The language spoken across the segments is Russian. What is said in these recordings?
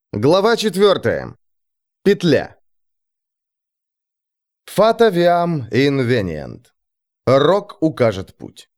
Глава 4. Петля. Fata viam invenient. Рок укажет путь.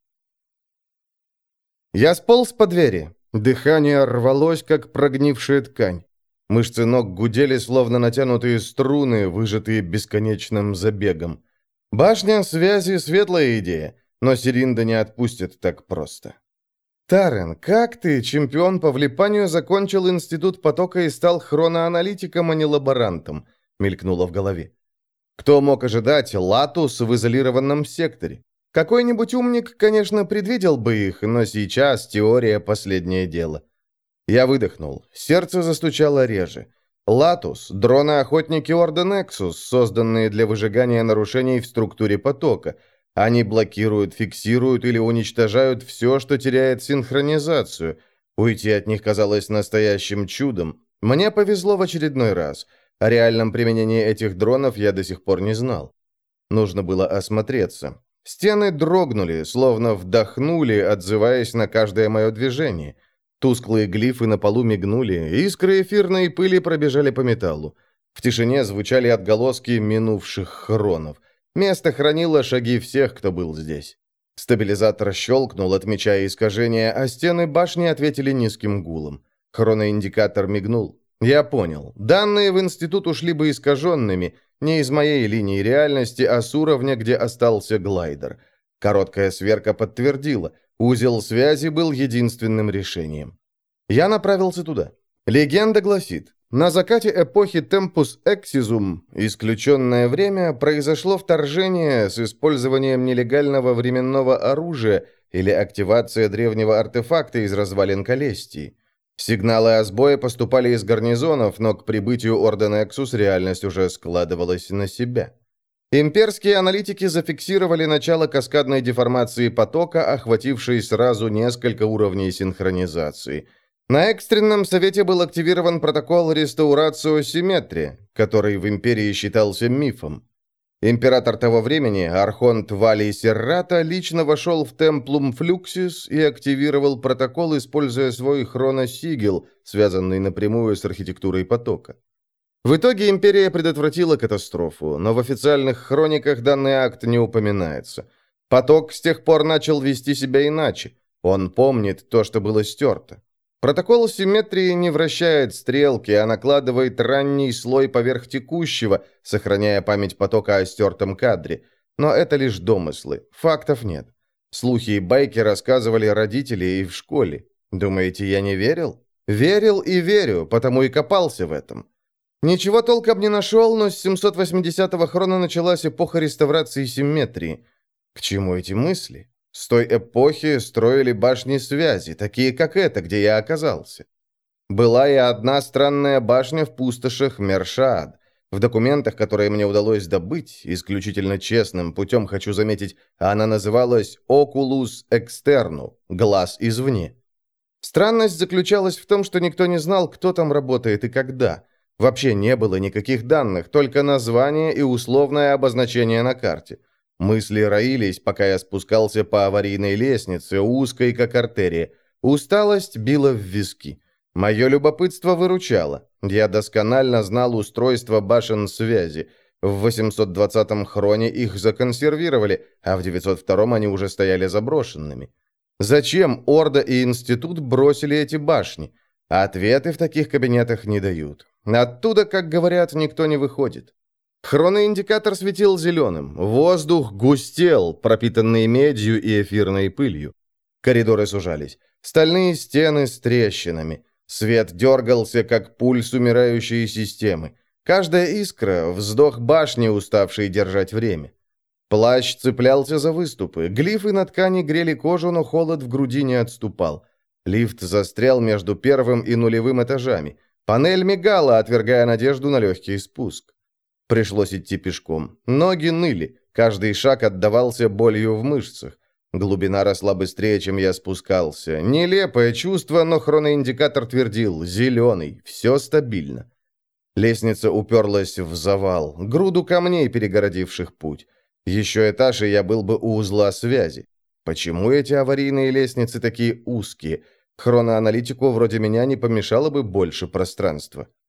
Я сполз по двери. Дыхание рвалось, как прогнившая ткань. Мышцы ног гудели, словно натянутые струны, выжатые бесконечным забегом. Башня связи — светлая идея, но Серинда не отпустит так просто. «Тарен, как ты, чемпион по влипанию, закончил институт потока и стал хроноаналитиком, а не лаборантом?» — мелькнуло в голове. Кто мог ожидать Латус в изолированном секторе? Какой-нибудь умник, конечно, предвидел бы их, но сейчас теория — последнее дело. Я выдохнул. Сердце застучало реже. Латус — дроны-охотники Орда Нексус, созданные для выжигания нарушений в структуре потока. Они блокируют, фиксируют или уничтожают все, что теряет синхронизацию. Уйти от них казалось настоящим чудом. Мне повезло в очередной раз. О реальном применении этих дронов я до сих пор не знал. Нужно было осмотреться. Стены дрогнули, словно вдохнули, отзываясь на каждое мое движение. Тусклые глифы на полу мигнули, искры эфирной пыли пробежали по металлу. В тишине звучали отголоски минувших хронов. Место хранило шаги всех, кто был здесь. Стабилизатор щелкнул, отмечая искажения, а стены башни ответили низким гулом. Хроноиндикатор мигнул. Я понял. Данные в институт ушли бы искаженными, не из моей линии реальности, а с уровня, где остался глайдер. Короткая сверка подтвердила. Узел связи был единственным решением. Я направился туда. Легенда гласит, на закате эпохи Tempus Exisum, исключенное время, произошло вторжение с использованием нелегального временного оружия или активация древнего артефакта из развалин Калестии. Сигналы о сбое поступали из гарнизонов, но к прибытию Орда Нексус реальность уже складывалась на себя. Имперские аналитики зафиксировали начало каскадной деформации потока, охватившей сразу несколько уровней синхронизации. На экстренном совете был активирован протокол «Реставрацио Симметрия», который в Империи считался мифом. Император того времени, архонт Валий Серрата, лично вошел в Темплум Флюксис и активировал протокол, используя свой хроносигил, связанный напрямую с архитектурой потока. В итоге Империя предотвратила катастрофу, но в официальных хрониках данный акт не упоминается. Поток с тех пор начал вести себя иначе. Он помнит то, что было стерто. Протокол симметрии не вращает стрелки, а накладывает ранний слой поверх текущего, сохраняя память потока о стертом кадре. Но это лишь домыслы, фактов нет. Слухи и байки рассказывали родители и в школе. Думаете, я не верил? Верил и верю, потому и копался в этом. Ничего толком не нашел, но с 780-го хрона началась эпоха реставрации симметрии. К чему эти мысли? С той эпохи строили башни связи, такие как эта, где я оказался. Была и одна странная башня в пустошах Мершаад. В документах, которые мне удалось добыть, исключительно честным путем, хочу заметить, она называлась «Oculus Externu» — «Глаз извне». Странность заключалась в том, что никто не знал, кто там работает и когда. Вообще не было никаких данных, только название и условное обозначение на карте. Мысли роились, пока я спускался по аварийной лестнице, узкой как артерия. Усталость била в виски. Мое любопытство выручало. Я досконально знал устройство башен связи. В 820-м хроне их законсервировали, а в 902-м они уже стояли заброшенными. Зачем Орда и Институт бросили эти башни? Ответы в таких кабинетах не дают. Оттуда, как говорят, никто не выходит. Хроноиндикатор светил зеленым. Воздух густел, пропитанный медью и эфирной пылью. Коридоры сужались. Стальные стены с трещинами. Свет дергался, как пульс умирающей системы. Каждая искра — вздох башни, уставшей держать время. Плащ цеплялся за выступы. Глифы на ткани грели кожу, но холод в груди не отступал. Лифт застрял между первым и нулевым этажами. Панель мигала, отвергая надежду на легкий спуск. Пришлось идти пешком. Ноги ныли, каждый шаг отдавался болью в мышцах. Глубина росла быстрее, чем я спускался. Нелепое чувство, но хроноиндикатор твердил: зеленый, все стабильно. Лестница уперлась в завал, груду камней, перегородивших путь. Еще этаж, и я был бы у узла связи. Почему эти аварийные лестницы такие узкие? Хроноаналитику вроде меня не помешало бы больше пространства.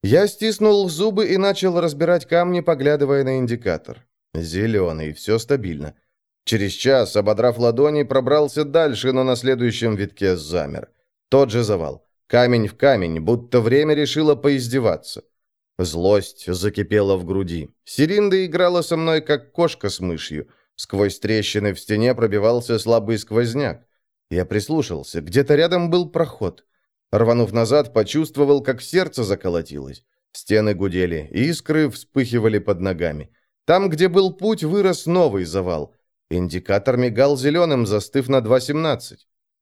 Я стиснул зубы и начал разбирать камни, поглядывая на индикатор. Зеленый, все стабильно. Через час, ободрав ладони, пробрался дальше, но на следующем витке замер. Тот же завал. Камень в камень, будто время решило поиздеваться. Злость закипела в груди. Сиринда играла со мной, как кошка с мышью. Сквозь трещины в стене пробивался слабый сквозняк. Я прислушался. Где-то рядом был проход. Рванув назад, почувствовал, как сердце заколотилось. Стены гудели, искры вспыхивали под ногами. Там, где был путь, вырос новый завал. Индикатор мигал зеленым, застыв на 2.17.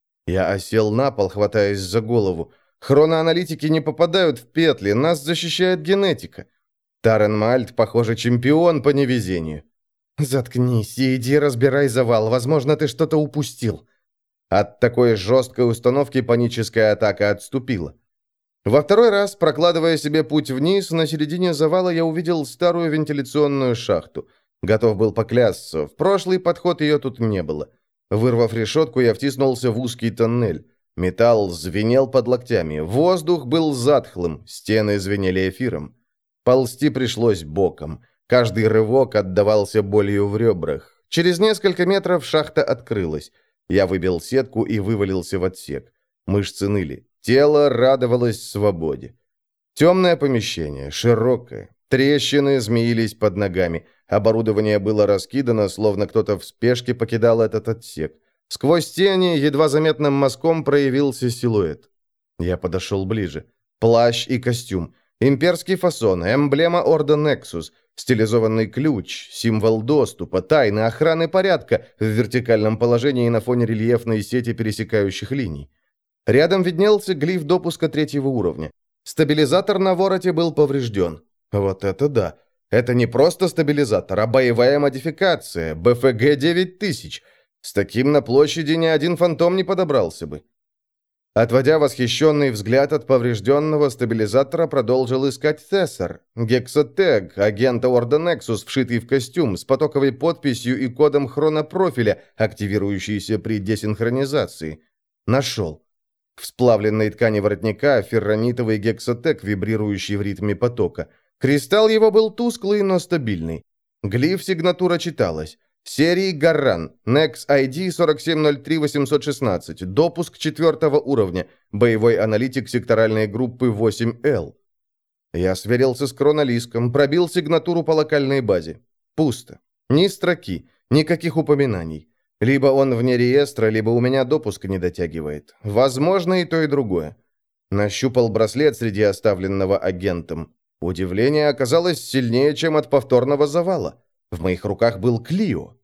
Я осел на пол, хватаясь за голову. Хроноаналитики не попадают в петли, нас защищает генетика. Тарен Мальт, похоже, чемпион по невезению. «Заткнись и иди разбирай завал, возможно, ты что-то упустил». От такой жесткой установки паническая атака отступила. Во второй раз, прокладывая себе путь вниз, на середине завала я увидел старую вентиляционную шахту. Готов был поклясться, в прошлый подход ее тут не было. Вырвав решетку, я втиснулся в узкий тоннель. Металл звенел под локтями, воздух был затхлым, стены звенели эфиром. Ползти пришлось боком. Каждый рывок отдавался болью в ребрах. Через несколько метров шахта открылась. Я выбил сетку и вывалился в отсек. Мышцы ныли. Тело радовалось свободе. Темное помещение, широкое. Трещины змеились под ногами. Оборудование было раскидано, словно кто-то в спешке покидал этот отсек. Сквозь тени едва заметным мазком проявился силуэт. Я подошел ближе. Плащ и костюм. Имперский фасон, эмблема Орда Нексус, стилизованный ключ, символ доступа, тайны, охраны порядка в вертикальном положении на фоне рельефной сети пересекающих линий. Рядом виднелся глиф допуска 3-го уровня. Стабилизатор на вороте был поврежден. Вот это да! Это не просто стабилизатор, а боевая модификация, БФГ-9000. С таким на площади ни один фантом не подобрался бы. Отводя восхищенный взгляд от поврежденного стабилизатора, продолжил искать Тессер, гексотег, агента Орда Нексус, вшитый в костюм, с потоковой подписью и кодом хронопрофиля, активирующийся при десинхронизации. Нашел. В сплавленной ткани воротника ферронитовый гексотег, вибрирующий в ритме потока. Кристалл его был тусклый, но стабильный. Глиф-сигнатура читалась. Серии Гарран, Nex ID 4703816, допуск 4-го уровня, боевой аналитик секторальной группы 8L. Я сверился с хронолиском, пробил сигнатуру по локальной базе. Пусто. Ни строки, никаких упоминаний. Либо он вне реестра, либо у меня допуск не дотягивает. Возможно, и то, и другое. Нащупал браслет среди оставленного агентом. Удивление оказалось сильнее, чем от повторного завала. В моих руках был Клио.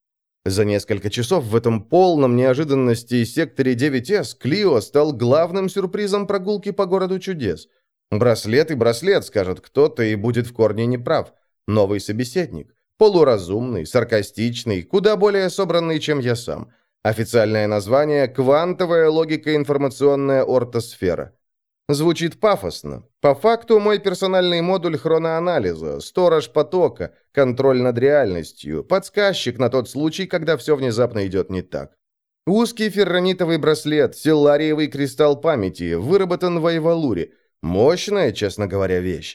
За несколько часов в этом полном неожиданности секторе 9С Клио стал главным сюрпризом прогулки по городу чудес. Браслет и браслет, скажет кто-то, и будет в корне неправ. Новый собеседник. Полуразумный, саркастичный, куда более собранный, чем я сам. Официальное название – «Квантовая логико-информационная ортосфера». Звучит пафосно. По факту мой персональный модуль хроноанализа, сторож потока, контроль над реальностью, подсказчик на тот случай, когда все внезапно идет не так. Узкий ферронитовый браслет, силлариевый кристалл памяти, выработан в Айвалуре. Мощная, честно говоря, вещь.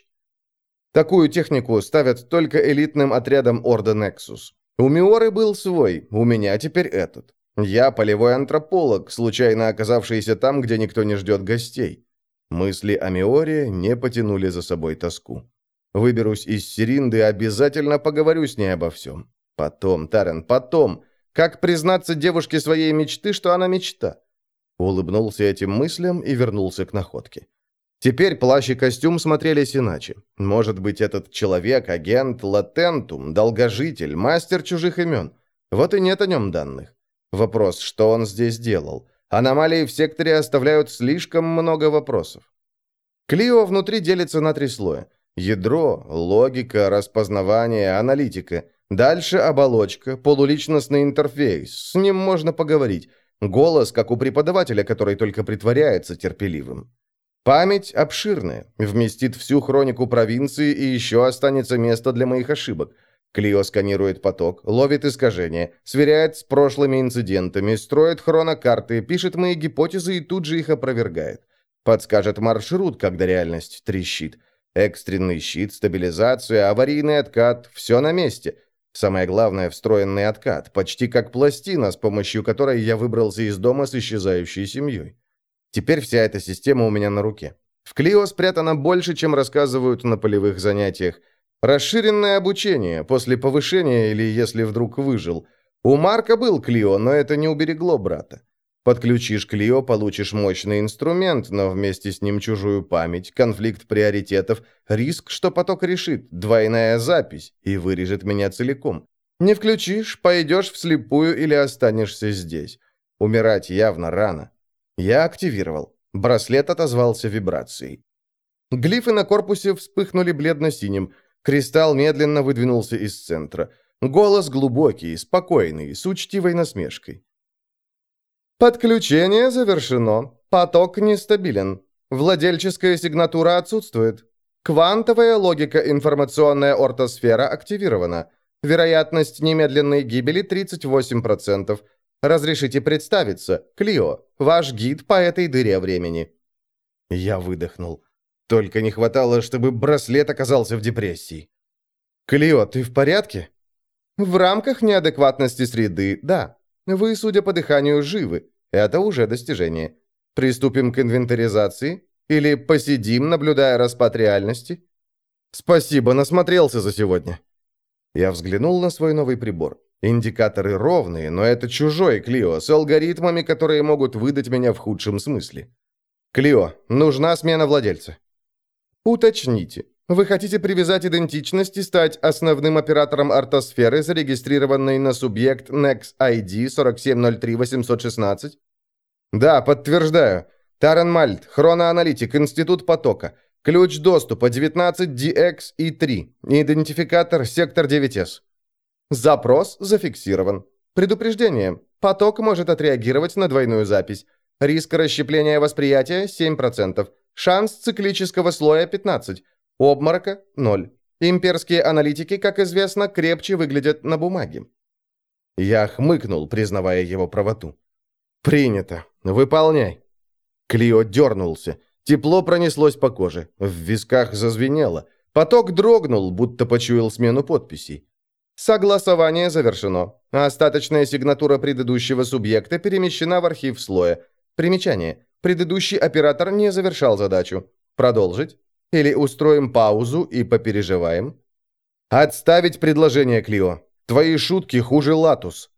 Такую технику ставят только элитным отрядам Орда Нексус. У Миоры был свой, у меня теперь этот. Я полевой антрополог, случайно оказавшийся там, где никто не ждет гостей. Мысли о Миоре не потянули за собой тоску. Выберусь из Сиринды, обязательно поговорю с ней обо всем. Потом, Тарен, потом. Как признаться девушке своей мечты, что она мечта? Улыбнулся этим мыслям и вернулся к находке. Теперь плащ и костюм смотрелись иначе. Может быть, этот человек, агент, латентум, долгожитель, мастер чужих имен. Вот и нет о нем данных. Вопрос, что он здесь делал? Аномалии в секторе оставляют слишком много вопросов. Клио внутри делится на 3 слоя. Ядро, логика, распознавание, аналитика. Дальше оболочка, полуличностный интерфейс. С ним можно поговорить. Голос, как у преподавателя, который только притворяется терпеливым. Память обширная, вместит всю хронику провинции и еще останется место для моих ошибок. Клио сканирует поток, ловит искажения, сверяет с прошлыми инцидентами, строит хронокарты, пишет мои гипотезы и тут же их опровергает. Подскажет маршрут, когда реальность трещит. Экстренный щит, стабилизация, аварийный откат – все на месте. Самое главное – встроенный откат, почти как пластина, с помощью которой я выбрался из дома с исчезающей семьей. Теперь вся эта система у меня на руке. В Клио спрятано больше, чем рассказывают на полевых занятиях. Расширенное обучение, после повышения или если вдруг выжил. У Марка был Клио, но это не уберегло брата. Подключишь Клио, получишь мощный инструмент, но вместе с ним чужую память, конфликт приоритетов, риск, что поток решит, двойная запись и вырежет меня целиком. Не включишь, пойдешь вслепую или останешься здесь. Умирать явно рано. Я активировал. Браслет отозвался вибрацией. Глифы на корпусе вспыхнули бледно-синим. Кристалл медленно выдвинулся из центра. Голос глубокий, спокойный, с учтивой насмешкой. Подключение завершено. Поток нестабилен. Владельческая сигнатура отсутствует. Квантовая логика информационная ортосфера активирована. Вероятность немедленной гибели 38%. Разрешите представиться. Клио, ваш гид по этой дыре времени. Я выдохнул. Только не хватало, чтобы браслет оказался в депрессии. Клио, ты в порядке? В рамках неадекватности среды, да. Вы, судя по дыханию, живы. Это уже достижение. Приступим к инвентаризации? Или посидим, наблюдая распад реальности? Спасибо, насмотрелся за сегодня. Я взглянул на свой новый прибор. Индикаторы ровные, но это чужой Клио, с алгоритмами, которые могут выдать меня в худшем смысле. Клио, нужна смена владельца. Уточните. Вы хотите привязать идентичность и стать основным оператором ортосферы, зарегистрированной на субъект NEX ID 4703816? Да, подтверждаю. Тарен Мальт, хроноаналитик, Институт потока. Ключ доступа 19DX и 3. Идентификатор сектор 9С. Запрос зафиксирован. Предупреждение. Поток может отреагировать на двойную запись. Риск расщепления восприятия 7%. Шанс циклического слоя 15%. Обморока – 0. Имперские аналитики, как известно, крепче выглядят на бумаге. Я хмыкнул, признавая его правоту. Принято. Выполняй. Клио дернулся. Тепло пронеслось по коже. В висках зазвенело. Поток дрогнул, будто почуял смену подписей. Согласование завершено. Остаточная сигнатура предыдущего субъекта перемещена в архив слоя. Примечание. Предыдущий оператор не завершал задачу. Продолжить? Или устроим паузу и попереживаем? Отставить предложение, Клио. Твои шутки хуже Латус.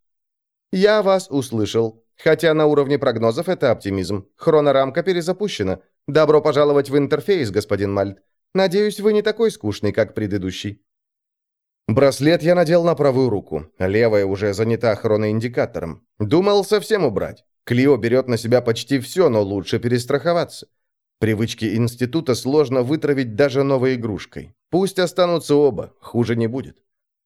Я вас услышал. Хотя на уровне прогнозов это оптимизм. Хронорамка перезапущена. Добро пожаловать в интерфейс, господин Мальт. Надеюсь, вы не такой скучный, как предыдущий. Браслет я надел на правую руку. Левая уже занята хроноиндикатором. Думал совсем убрать. Клио берет на себя почти все, но лучше перестраховаться. Привычки института сложно вытравить даже новой игрушкой. Пусть останутся оба, хуже не будет.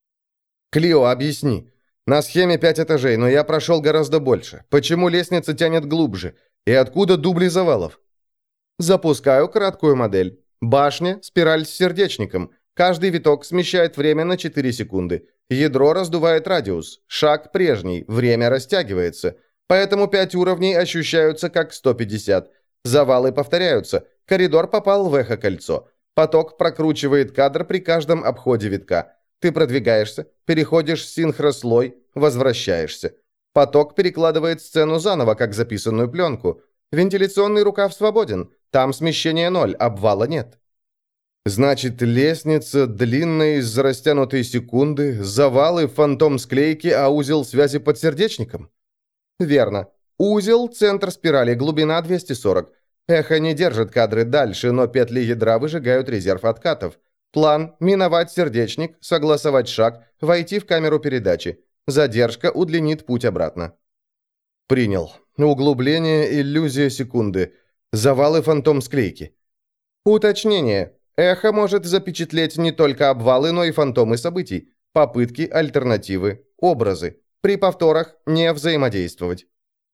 Клио, объясни. На схеме 5 этажей, но я прошел гораздо больше. Почему лестница тянет глубже? И откуда дубли завалов? Запускаю краткую модель. Башня, спираль с сердечником. Каждый виток смещает время на 4 секунды. Ядро раздувает радиус. Шаг прежний, время растягивается. Поэтому 5 уровней ощущаются как 150. Завалы повторяются. Коридор попал в эхо-кольцо. Поток прокручивает кадр при каждом обходе витка. Ты продвигаешься, переходишь синхрослой, возвращаешься. Поток перекладывает сцену заново, как записанную пленку. Вентиляционный рукав свободен. Там смещение 0, обвала нет. Значит, лестница длинная из-за растянутой секунды, завалы, фантом склейки, а узел связи под сердечником? Верно. Узел, центр спирали, глубина 240. Эхо не держит кадры дальше, но петли ядра выжигают резерв откатов. План – миновать сердечник, согласовать шаг, войти в камеру передачи. Задержка удлинит путь обратно. Принял. Углубление, иллюзия секунды. Завалы, фантом склейки. Уточнение. Эхо может запечатлеть не только обвалы, но и фантомы событий. Попытки, альтернативы, образы. При повторах не взаимодействовать.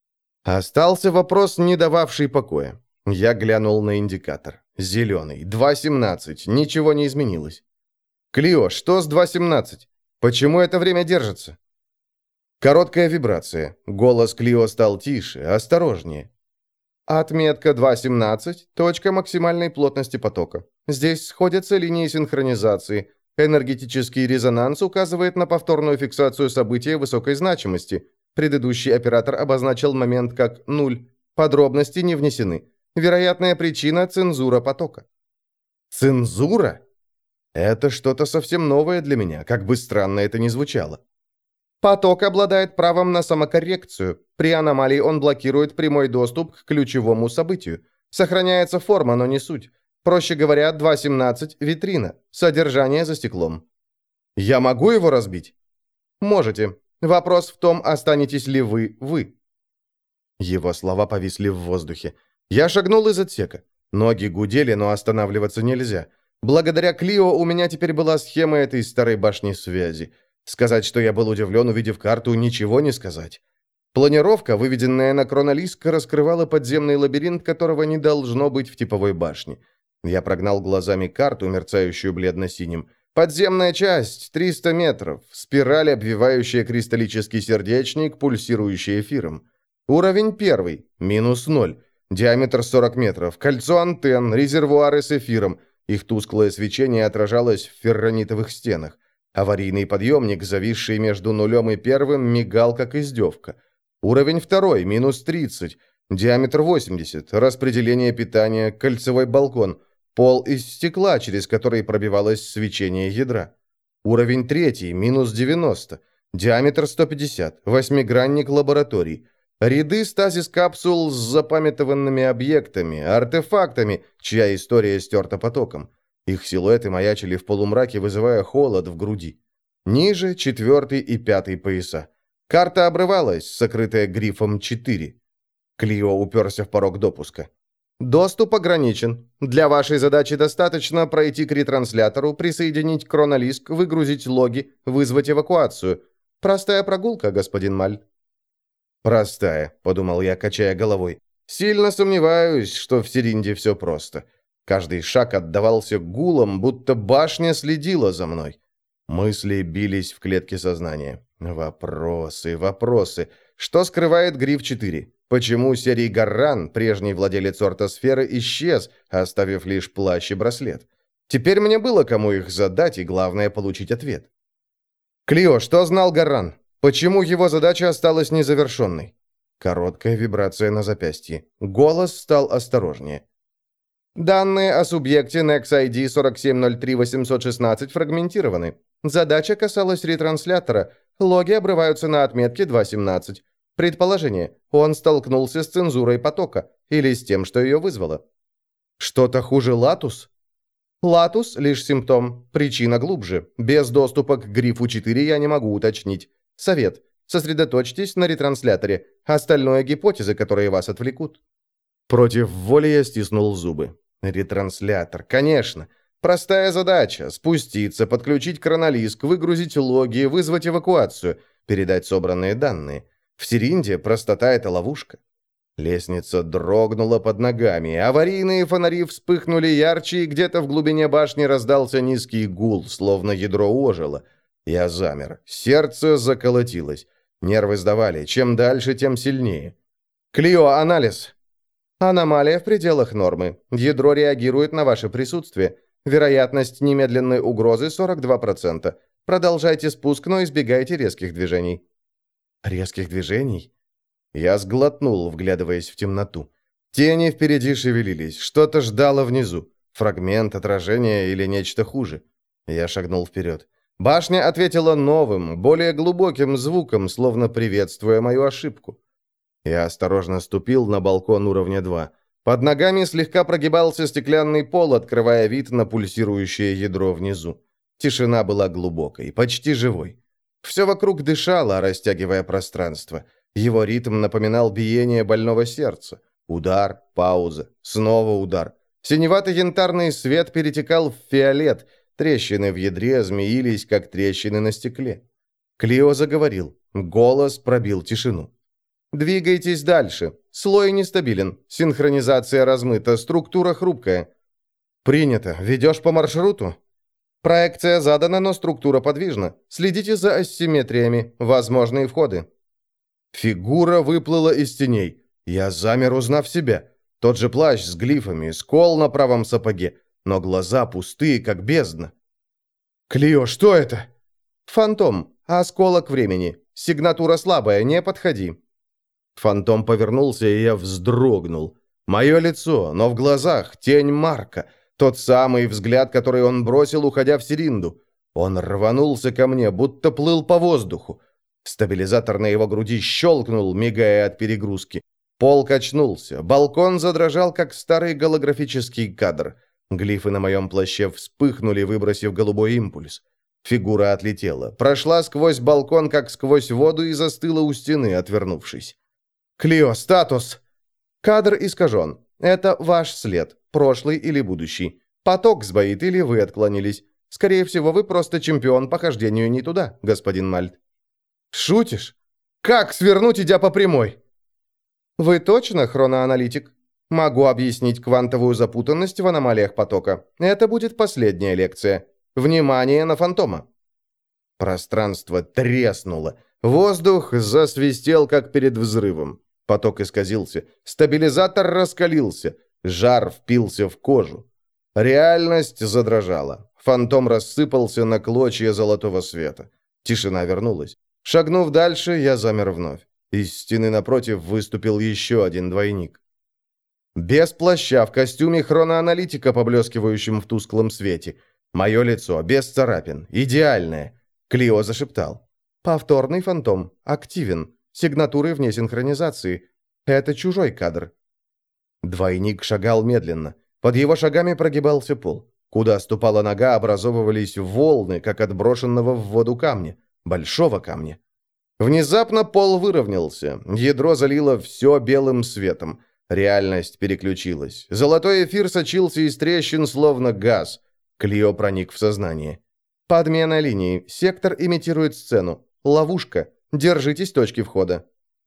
Остался вопрос, не дававший покоя. Я глянул на индикатор. Зеленый. 2.17. Ничего не изменилось. Клио, что с 2.17? Почему это время держится? Короткая вибрация. Голос Клио стал тише, осторожнее. Отметка 2.17, точка максимальной плотности потока. Здесь сходятся линии синхронизации. Энергетический резонанс указывает на повторную фиксацию события высокой значимости. Предыдущий оператор обозначил момент как 0. Подробности не внесены. Вероятная причина – цензура потока. Цензура? Это что-то совсем новое для меня, как бы странно это ни звучало. Поток обладает правом на самокоррекцию. При аномалии он блокирует прямой доступ к ключевому событию. Сохраняется форма, но не суть. Проще говоря, 2.17 – витрина. Содержание за стеклом. Я могу его разбить? Можете. Вопрос в том, останетесь ли вы. Его слова повисли в воздухе. Я шагнул из отсека. Ноги гудели, но останавливаться нельзя. Благодаря Клио у меня теперь была схема этой старой башни связи. Сказать, что я был удивлен, увидев карту, ничего не сказать. Планировка, выведенная на Кронолиск, раскрывала подземный лабиринт, которого не должно быть в типовой башне. Я прогнал глазами карту, мерцающую бледно-синим. Подземная часть, 300 метров, спираль, обвивающая кристаллический сердечник, пульсирующий эфиром. Уровень 1, -0, диаметр 40 метров, кольцо антенн, резервуары с эфиром. Их тусклое свечение отражалось в ферронитовых стенах. Аварийный подъемник, зависший между 0 и 1, мигал, как издевка. Уровень 2, -30, диаметр 80, распределение питания, кольцевой балкон, пол из стекла, через который пробивалось свечение ядра. Уровень 3, -90, диаметр 150, восьмигранник лабораторий. Ряды стазис-капсул с запамятованными объектами, артефактами, чья история стерта потоком. Их силуэты маячили в полумраке, вызывая холод в груди. Ниже 4 и 5 пояса. Карта обрывалась, сокрытая грифом 4. Клио уперся в порог допуска. «Доступ ограничен. Для вашей задачи достаточно пройти к ретранслятору, присоединить Кронолиск, выгрузить логи, вызвать эвакуацию. Простая прогулка, господин Маль». «Простая», — подумал я, качая головой. «Сильно сомневаюсь, что в Серинде все просто». Каждый шаг отдавался гулом, будто башня следила за мной. Мысли бились в клетке сознания. Вопросы. Что скрывает Гриф 4? Почему Серий Гарран, прежний владелец ортосферы, исчез, оставив лишь плащ и браслет? Теперь мне было кому их задать, и главное получить ответ. «Клио, что знал Гарран? Почему его задача осталась незавершенной?» Короткая вибрация на запястье. Голос стал осторожнее. Данные о субъекте NexID 4703-816 фрагментированы. Задача касалась ретранслятора. Логи обрываются на отметке 2.17. Предположение. Он столкнулся с цензурой потока. Или с тем, что ее вызвало. Что-то хуже Латус? Латус – лишь симптом. Причина глубже. Без доступа к Грифу 4 я не могу уточнить. Совет. Сосредоточьтесь на ретрансляторе. Остальное – гипотезы, которые вас отвлекут. Против воли я стиснул зубы. Ретранслятор, конечно. Простая задача – спуститься, подключить Кронолиск, выгрузить логи, вызвать эвакуацию, передать собранные данные. В Серинде простота – это ловушка. Лестница дрогнула под ногами, аварийные фонари вспыхнули ярче, и где-то в глубине башни раздался низкий гул, словно ядро ожило. Я замер, сердце заколотилось. Нервы сдавали, чем дальше, тем сильнее. «Клио, анализ!» Аномалия в пределах нормы. Ядро реагирует на ваше присутствие. Вероятность немедленной угрозы 42%. Продолжайте спуск, но избегайте резких движений. Резких движений? Я сглотнул, вглядываясь в темноту. Тени впереди шевелились, что-то ждало внизу. Фрагмент, отражение или нечто хуже. Я шагнул вперед. Башня ответила новым, более глубоким звуком, словно приветствуя мою ошибку. Я осторожно ступил на балкон уровня 2. Под ногами слегка прогибался стеклянный пол, открывая вид на пульсирующее ядро внизу. Тишина была глубокой, почти живой. Все вокруг дышало, растягивая пространство. Его ритм напоминал биение больного сердца. Удар, пауза, снова удар. Синевато-янтарный свет перетекал в фиолет. Трещины в ядре змеились, как трещины на стекле. Клио заговорил. Голос пробил тишину. Двигайтесь дальше. Слой нестабилен. Синхронизация размыта. Структура хрупкая. Принято. Ведешь по маршруту? Проекция задана, но структура подвижна. Следите за асимметриями. Возможные входы. Фигура выплыла из теней. Я замер, узнав себя. Тот же плащ с глифами, скол на правом сапоге, но глаза пустые, как бездна. «Клио, что это?» «Фантом, осколок времени. Сигнатура слабая, не подходи». Фантом повернулся, и я вздрогнул. Мое лицо, но в глазах тень Марка. Тот самый взгляд, который он бросил, уходя в Серинду. Он рванулся ко мне, будто плыл по воздуху. Стабилизатор на его груди щелкнул, мигая от перегрузки. Пол качнулся, балкон задрожал, как старый голографический кадр. Глифы на моем плаще вспыхнули, выбросив голубой импульс. Фигура отлетела, прошла сквозь балкон, как сквозь воду, и застыла у стены, отвернувшись. «Клио, статус!» «Кадр искажен. Это ваш след, прошлый или будущий. Поток сбоит, или вы отклонились. Скорее всего, вы просто чемпион по хождению не туда, господин Мальт». «Шутишь? Как свернуть, идя по прямой?» «Вы точно хроноаналитик? Могу объяснить квантовую запутанность в аномалиях потока. Это будет последняя лекция. Внимание на фантома!» Пространство треснуло. Воздух засвистел, как перед взрывом. Поток исказился. Стабилизатор раскалился. Жар впился в кожу. Реальность задрожала. Фантом рассыпался на клочья золотого света. Тишина вернулась. Шагнув дальше, я замер вновь. Из стены напротив выступил еще один двойник. Без плаща, в костюме хроноаналитика, поблескивающем в тусклом свете. Мое лицо, без царапин, идеальное. Клио зашептал. «Повторный фантом. Активен. Сигнатуры вне синхронизации. Это чужой кадр». Двойник шагал медленно. Под его шагами прогибался пол. Куда ступала нога, образовывались волны, как от брошенного в воду камня. Большого камня. Внезапно пол выровнялся. Ядро залило все белым светом. Реальность переключилась. Золотой эфир сочился из трещин, словно газ. Клио проник в сознание. «Подмена линии. Сектор имитирует сцену. Ловушка. Держитесь точки входа».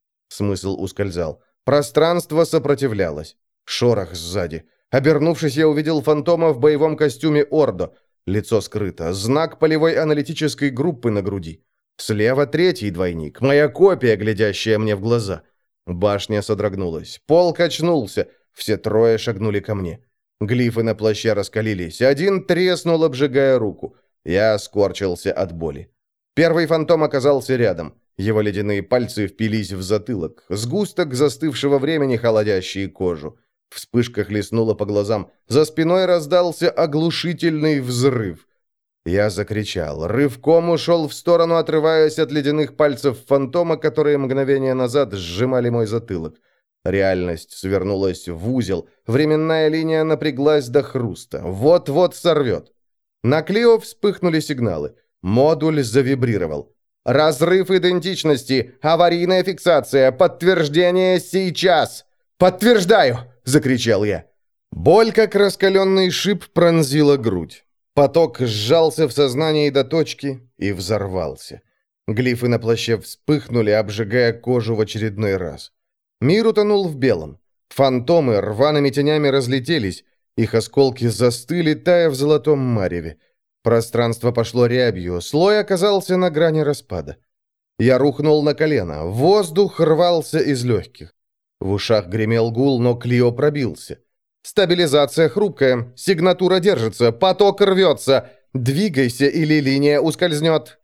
Смысл ускользал. Пространство сопротивлялось. Шорох сзади. Обернувшись, я увидел фантома в боевом костюме Ордо. Лицо скрыто. Знак полевой аналитической группы на груди. Слева третий двойник. Моя копия, глядящая мне в глаза. Башня содрогнулась. Пол качнулся. Все трое шагнули ко мне. Глифы на плаще раскалились. Один треснул, обжигая руку. Я скорчился от боли. Первый фантом оказался рядом. Его ледяные пальцы впились в затылок. Сгусток застывшего времени, холодящий кожу. Вспышка хлестнула по глазам. За спиной раздался оглушительный взрыв. Я закричал. Рывком ушел в сторону, отрываясь от ледяных пальцев фантома, которые мгновение назад сжимали мой затылок. Реальность свернулась в узел. Временная линия напряглась до хруста. Вот-вот сорвет. На Клио вспыхнули сигналы. Модуль завибрировал. «Разрыв идентичности! Аварийная фиксация! Подтверждение сейчас!» «Подтверждаю!» — закричал я. Боль, как раскаленный шип, пронзила грудь. Поток сжался в сознании до точки и взорвался. Глифы на плаще вспыхнули, обжигая кожу в очередной раз. Мир утонул в белом. Фантомы рваными тенями разлетелись. Их осколки застыли, тая в золотом мареве. Пространство пошло рябью, слой оказался на грани распада. Я рухнул на колено, воздух рвался из легких. В ушах гремел гул, но Клио пробился. «Стабилизация хрупкая, сигнатура держится, поток рвется. Двигайся, или линия ускользнет».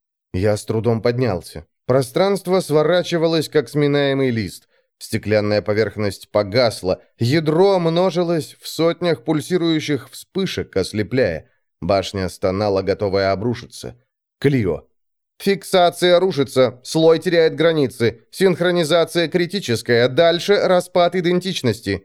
Я с трудом поднялся. Пространство сворачивалось, как сминаемый лист. Стеклянная поверхность погасла, ядро множилось в сотнях пульсирующих вспышек, ослепляя. Башня стонала, готовая обрушиться. Клио. «Фиксация рушится, слой теряет границы, синхронизация критическая, дальше распад идентичности».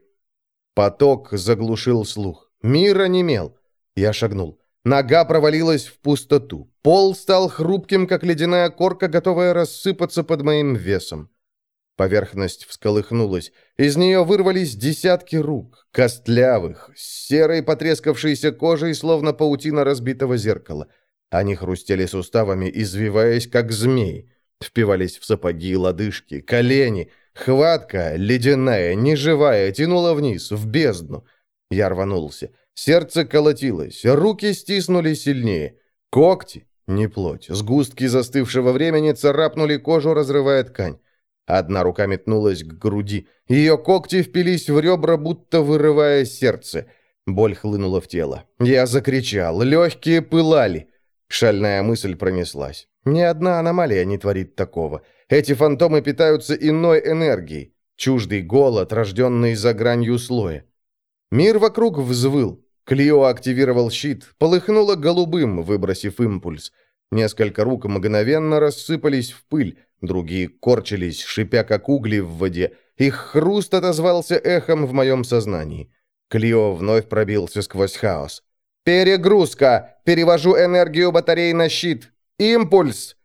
Поток заглушил слух. Мир онемел. Я шагнул. Нога провалилась в пустоту. Пол стал хрупким, как ледяная корка, готовая рассыпаться под моим весом. Поверхность всколыхнулась. Из нее вырвались десятки рук, костлявых, с серой потрескавшейся кожей, словно паутина разбитого зеркала. Они хрустели суставами, извиваясь, как змеи. Впивались в сапоги, лодыжки, колени. Хватка, ледяная, неживая, тянула вниз, в бездну. Я рванулся. Сердце колотилось, руки стиснули сильнее. Когти, не плоть, сгустки застывшего времени царапнули кожу, разрывая ткань. Одна рука метнулась к груди. Ее когти впились в ребра, будто вырывая сердце. Боль хлынула в тело. Я закричал. Легкие пылали. Шальная мысль пронеслась. Ни одна аномалия не творит такого. Эти фантомы питаются иной энергией. Чуждый голод, рожденный за гранью слоя. Мир вокруг взвыл. Клио активировал щит. Полыхнуло голубым, выбросив импульс. Несколько рук мгновенно рассыпались в пыль. Другие корчились, шипя как угли в воде. Их хруст отозвался эхом в моем сознании. Клио вновь пробился сквозь хаос. «Перегрузка! Перевожу энергию батареи на щит! Импульс!»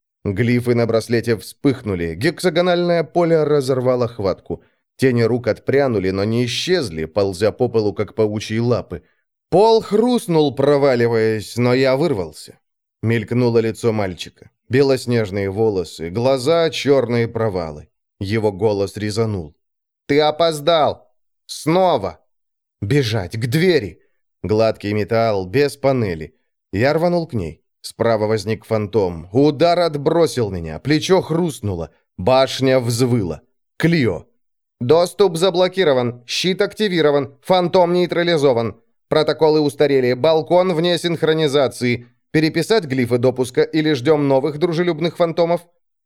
Глифы на браслете вспыхнули. Гексагональное поле разорвало хватку. Тени рук отпрянули, но не исчезли, ползя по полу, как паучьи лапы. Пол хрустнул, проваливаясь, но я вырвался. Мелькнуло лицо мальчика. Белоснежные волосы, глаза, черные провалы. Его голос резанул. «Ты опоздал! Снова!» «Бежать! К двери!» Гладкий металл, без панели. Я рванул к ней. Справа возник фантом. Удар отбросил меня. Плечо хрустнуло. Башня взвыла. Клио. «Доступ заблокирован. Щит активирован. Фантом нейтрализован. Протоколы устарели. Балкон вне синхронизации. Переписать глифы допуска или ждем новых дружелюбных фантомов?»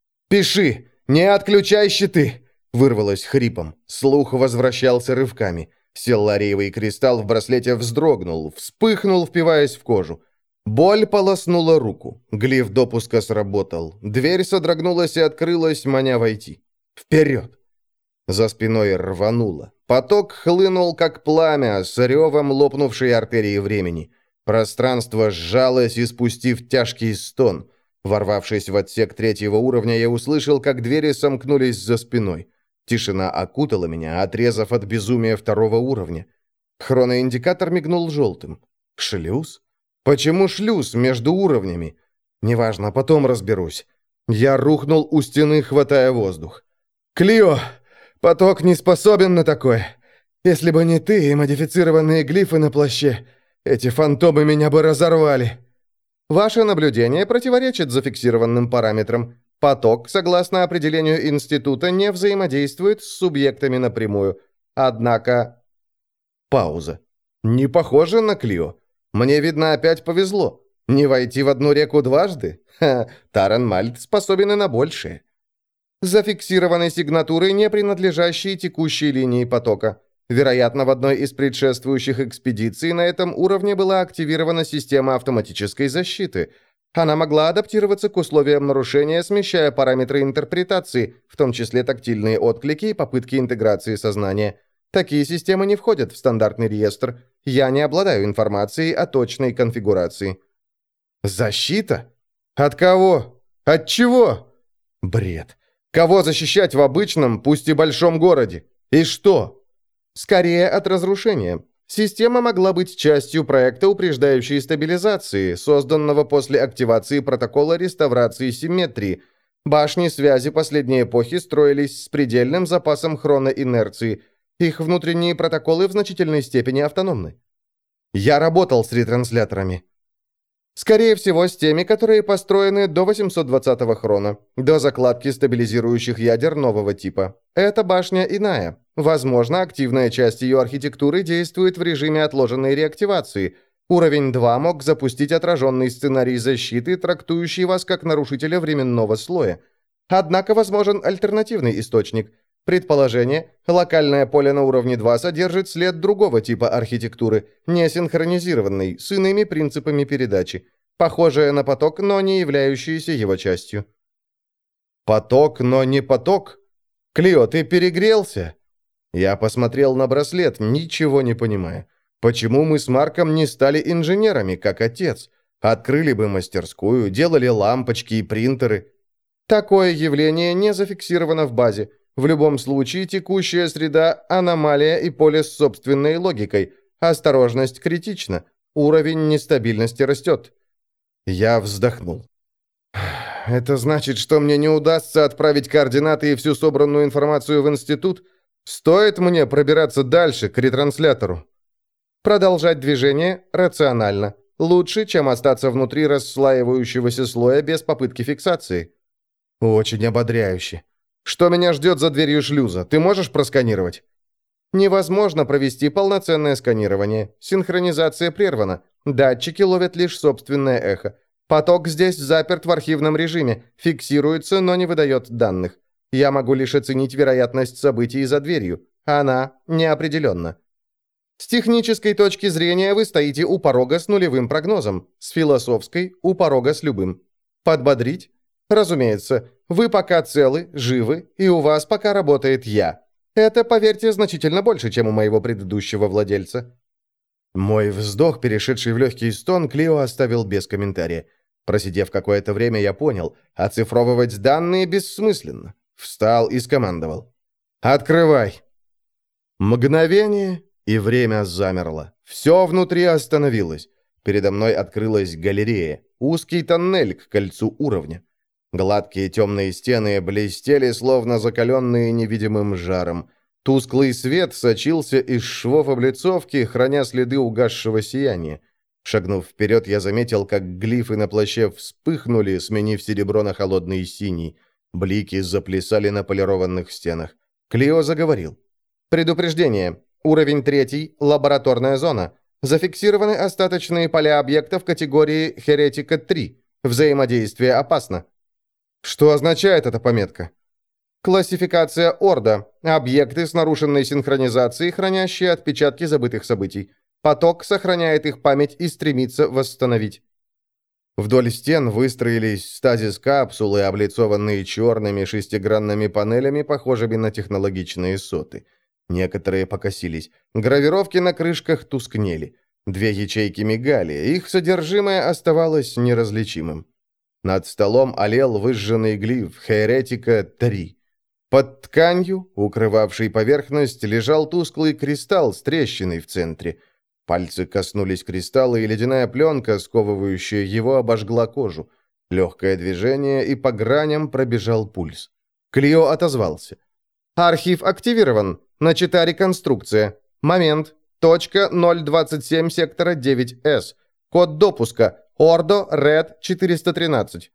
«Пиши! Не отключай щиты!» Вырвалось хрипом. Слух возвращался рывками. Селлариевый кристалл в браслете вздрогнул, вспыхнул, впиваясь в кожу. Боль полоснула руку. Глиф допуска сработал. Дверь содрогнулась и открылась, маня войти. «Вперед!» За спиной рвануло. Поток хлынул, как пламя, с ревом лопнувшей артерии времени. Пространство сжалось, испустив тяжкий стон. Ворвавшись в отсек 3-го уровня, я услышал, как двери сомкнулись за спиной. Тишина окутала меня, отрезав от безумия 2-го уровня. Хроноиндикатор мигнул желтым. Шлюз? Почему шлюз между уровнями? Неважно, потом разберусь. Я рухнул у стены, хватая воздух. «Клио! Поток не способен на такое. Если бы не ты и модифицированные глифы на плаще, эти фантомы меня бы разорвали». «Ваше наблюдение противоречит зафиксированным параметрам. Поток, согласно определению института, не взаимодействует с субъектами напрямую. Однако...» Пауза. «Не похоже на Клио. Мне, видно, опять повезло. Не войти в одну реку дважды? Ха, Таран Мальт способен и на большее. Зафиксированы сигнатуры, не принадлежащие текущей линии потока. Вероятно, в одной из предшествующих экспедиций на этом уровне была активирована система автоматической защиты. Она могла адаптироваться к условиям нарушения, смещая параметры интерпретации, в том числе тактильные отклики и попытки интеграции сознания. Такие системы не входят в стандартный реестр. Я не обладаю информацией о точной конфигурации. Защита? От кого? От чего? Бред. Кого защищать в обычном, пусть и большом городе? И что? Скорее от разрушения. Система могла быть частью проекта упреждающей стабилизации, созданного после активации протокола реставрации симметрии. Башни связи последней эпохи строились с предельным запасом хроноинерции. Их внутренние протоколы в значительной степени автономны. Я работал с ретрансляторами. Скорее всего, с теми, которые построены до 820-го хрона, до закладки стабилизирующих ядер нового типа. Эта башня иная. Возможно, активная часть ее архитектуры действует в режиме отложенной реактивации. Уровень 2 мог запустить отраженный сценарий защиты, трактующий вас как нарушителя временного слоя. Однако возможен альтернативный источник. Предположение: локальное поле на уровне 2 содержит след другого типа архитектуры, не синхронизированный, с иными принципами передачи, похожее на поток, но не являющееся его частью. Поток, но не поток? Клио, ты перегрелся? Я посмотрел на браслет, ничего не понимая. Почему мы с Марком не стали инженерами, как отец? Открыли бы мастерскую, делали лампочки и принтеры. Такое явление не зафиксировано в базе. В любом случае, текущая среда – аномалия и поле с собственной логикой. Осторожность критична. Уровень нестабильности растет. Я вздохнул. Это значит, что мне не удастся отправить координаты и всю собранную информацию в институт? Стоит мне пробираться дальше, к ретранслятору? Продолжать движение рационально. Лучше, чем остаться внутри расслаивающегося слоя без попытки фиксации. Очень ободряюще. Что меня ждет за дверью шлюза? Ты можешь просканировать?» «Невозможно провести полноценное сканирование. Синхронизация прервана. Датчики ловят лишь собственное эхо. Поток здесь заперт в архивном режиме, фиксируется, но не выдает данных. Я могу лишь оценить вероятность событий за дверью. Она неопределенна. С технической точки зрения вы стоите у порога с нулевым прогнозом, с философской – у порога с любым. Подбодрить? Разумеется, вы пока целы, живы, и у вас пока работает я. Это, поверьте, значительно больше, чем у моего предыдущего владельца». Мой вздох, перешедший в легкий стон, Клио оставил без комментария. Просидев какое-то время, я понял, оцифровывать данные бессмысленно. Встал и скомандовал: «Открывай!» Мгновение, и время замерло. Все внутри остановилось. Передо мной открылась галерея, узкий тоннель к кольцу уровня. Гладкие темные стены блестели, словно закаленные невидимым жаром. Тусклый свет сочился из швов облицовки, храня следы угасшего сияния. Шагнув вперед, я заметил, как глифы на плаще вспыхнули, сменив серебро на холодный синий. Блики заплясали на полированных стенах. Клио заговорил. Предупреждение. Уровень 3. Лабораторная зона. Зафиксированы остаточные поля объектов категории Херетика-3. Взаимодействие опасно. Что означает эта пометка? Классификация Орда. Объекты с нарушенной синхронизацией, хранящие отпечатки забытых событий. Поток сохраняет их память и стремится восстановить. Вдоль стен выстроились стазис-капсулы, облицованные черными шестигранными панелями, похожими на технологичные соты. Некоторые покосились. Гравировки на крышках тускнели. 2 ячейки мигали, их содержимое оставалось неразличимым. Над столом олел выжженный глиф «Херетика-3». Под тканью, укрывавшей поверхность, лежал тусклый кристалл с трещиной в центре. Пальцы коснулись кристалла, и ледяная пленка, сковывающая его, обожгла кожу. Легкое движение, и по граням пробежал пульс. Клио отозвался. «Архив активирован. Начата реконструкция. Момент. Точка 027 сектора 9С. Код допуска. Ордо Ред 413».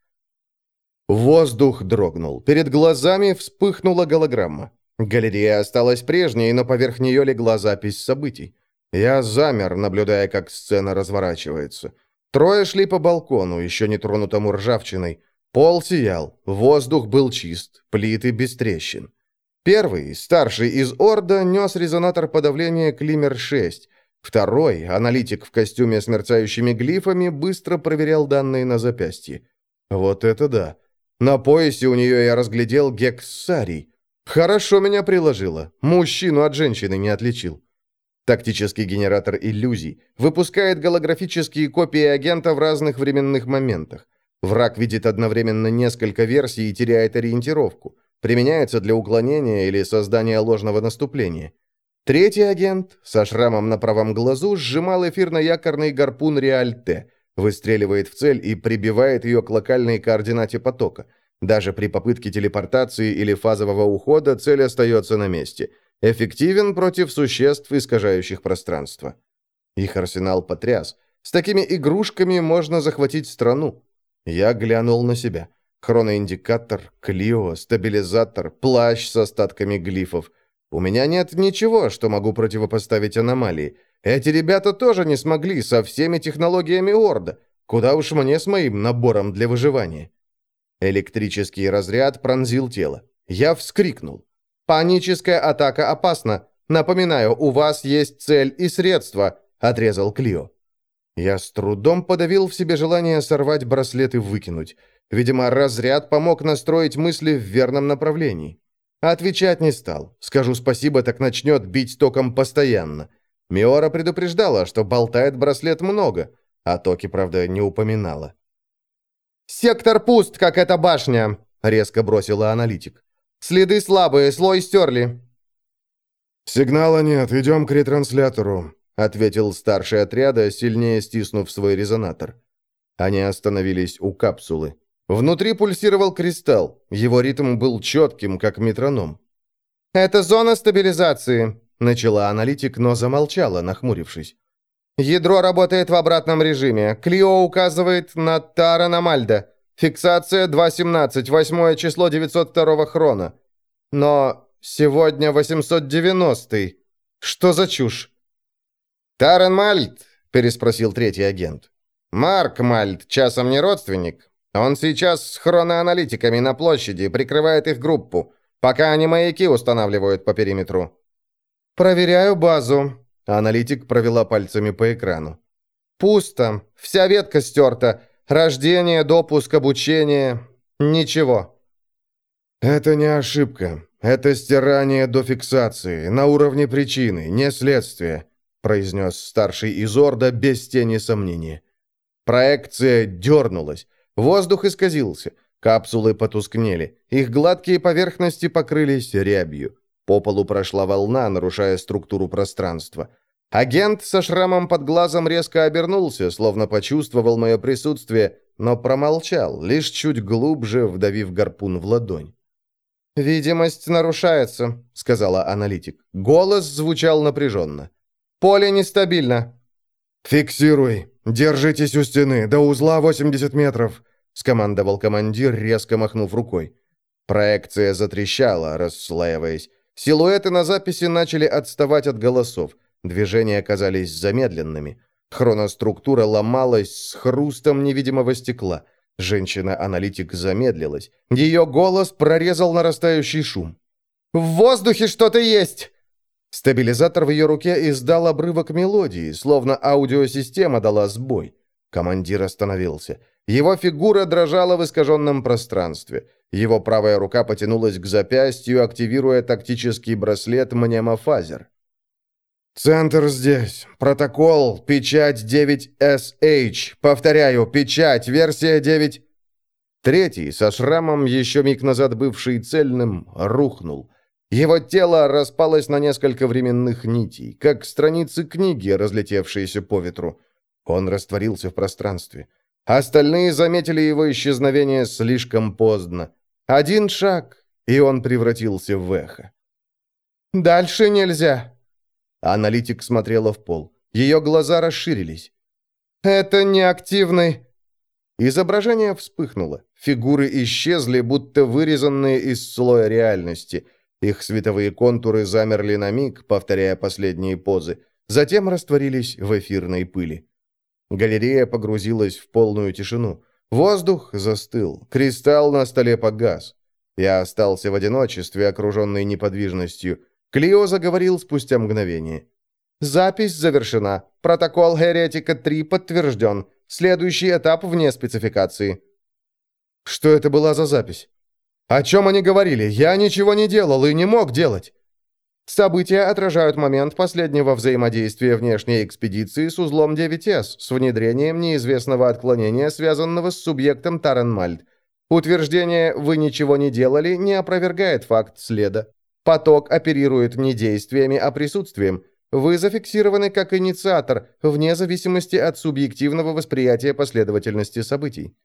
Воздух дрогнул. Перед глазами вспыхнула голограмма. Галерея осталась прежней, но поверх нее легла запись событий. Я замер, наблюдая, как сцена разворачивается. Трое шли по балкону, еще не тронутому ржавчиной. Пол сиял, воздух был чист, плиты без трещин. Первый, старший из Орда, нес резонатор подавления Климер-6. Второй, аналитик в костюме с мерцающими глифами, быстро проверял данные на запястье. Вот это да! На поясе у нее я разглядел гексарий. Хорошо меня приложило. Мужчину от женщины не отличил. Тактический генератор иллюзий. Выпускает голографические копии агента в разных временных моментах. Враг видит одновременно несколько версий и теряет ориентировку. Применяется для уклонения или создания ложного наступления. Третий агент, со шрамом на правом глазу, сжимал эфирно-якорный гарпун Реаль-Т, выстреливает в цель и прибивает ее к локальной координате потока. Даже при попытке телепортации или фазового ухода цель остается на месте. Эффективен против существ, искажающих пространство. Их арсенал потряс. С такими игрушками можно захватить страну. Я глянул на себя. Хроноиндикатор, Клио, стабилизатор, плащ с остатками глифов. У меня нет ничего, что могу противопоставить аномалии. Эти ребята тоже не смогли со всеми технологиями Орда. Куда уж мне с моим набором для выживания. Электрический разряд пронзил тело. Я вскрикнул. «Паническая атака опасна. Напоминаю, у вас есть цель и средства», — отрезал Клио. Я с трудом подавил в себе желание сорвать браслет и выкинуть. Видимо, разряд помог настроить мысли в верном направлении. Отвечать не стал. Скажу спасибо, так начнет бить током постоянно. Миора предупреждала, что болтает браслет много, а токи, правда, не упоминала. «Сектор пуст, как эта башня», — резко бросила аналитик. «Следы слабые, слой стерли». «Сигнала нет, идем к ретранслятору», — ответил старший отряда, сильнее стиснув свой резонатор. Они остановились у капсулы. Внутри пульсировал кристалл. Его ритм был четким, как метроном. «Это зона стабилизации», — начала аналитик, но замолчала, нахмурившись. «Ядро работает в обратном режиме. Клио указывает на Тара Намальда. Фиксация 2.17, 8 число 902 хрона. Но сегодня 890-й. Что за чушь?» «Тарен Мальт?» – переспросил третий агент. «Марк Мальт, часом не родственник. Он сейчас с хроноаналитиками на площади, прикрывает их группу, пока они маяки устанавливают по периметру». «Проверяю базу». Аналитик провела пальцами по экрану. «Пусто. Вся ветка стерта. Рождение, допуск, обучение. Ничего». «Это не ошибка. Это стирание до фиксации, на уровне причины, не следствия», произнес старший из Орда без тени сомнения. Проекция дернулась. Воздух исказился. Капсулы потускнели. Их гладкие поверхности покрылись рябью. По полу прошла волна, нарушая структуру пространства. Агент со шрамом под глазом резко обернулся, словно почувствовал мое присутствие, но промолчал, лишь чуть глубже вдавив гарпун в ладонь. «Видимость нарушается», — сказала аналитик. Голос звучал напряженно. «Поле нестабильно». «Фиксируй. Держитесь у стены. До узла 80 метров», — скомандовал командир, резко махнув рукой. Проекция затрещала, расслаиваясь. Силуэты на записи начали отставать от голосов. Движения оказались замедленными. Хроноструктура ломалась с хрустом невидимого стекла. Женщина-аналитик замедлилась. Ее голос прорезал нарастающий шум. «В воздухе что-то есть!» Стабилизатор в ее руке издал обрывок мелодии, словно аудиосистема дала сбой. Командир остановился. Его фигура дрожала в искаженном пространстве. Его правая рука потянулась к запястью, активируя тактический браслет «Мнемофазер». «Центр здесь. Протокол. Печать 9SH. Повторяю, печать. Версия 9...» Третий, со шрамом, еще миг назад бывший цельным, рухнул. Его тело распалось на несколько временных нитей, как страницы книги, разлетевшиеся по ветру. Он растворился в пространстве. Остальные заметили его исчезновение слишком поздно. Один шаг, и он превратился в эхо. «Дальше нельзя». Аналитик смотрела в пол. Ее глаза расширились. «Это неактивный...» Изображение вспыхнуло. Фигуры исчезли, будто вырезанные из слоя реальности. Их световые контуры замерли на миг, повторяя последние позы. Затем растворились в эфирной пыли. Галерея погрузилась в полную тишину. Воздух застыл. Кристалл на столе погас. Я остался в одиночестве, окруженный неподвижностью. Клио заговорил спустя мгновение. «Запись завершена. Протокол Геретика-3 подтвержден. Следующий этап вне спецификации». «Что это была за запись?» «О чем они говорили? Я ничего не делал и не мог делать». События отражают момент последнего взаимодействия внешней экспедиции с узлом 9С с внедрением неизвестного отклонения, связанного с субъектом Тарен Мальт. Утверждение «вы ничего не делали» не опровергает факт следа. Поток оперирует не действиями, а присутствием. Вы зафиксированы как инициатор, вне зависимости от субъективного восприятия последовательности событий.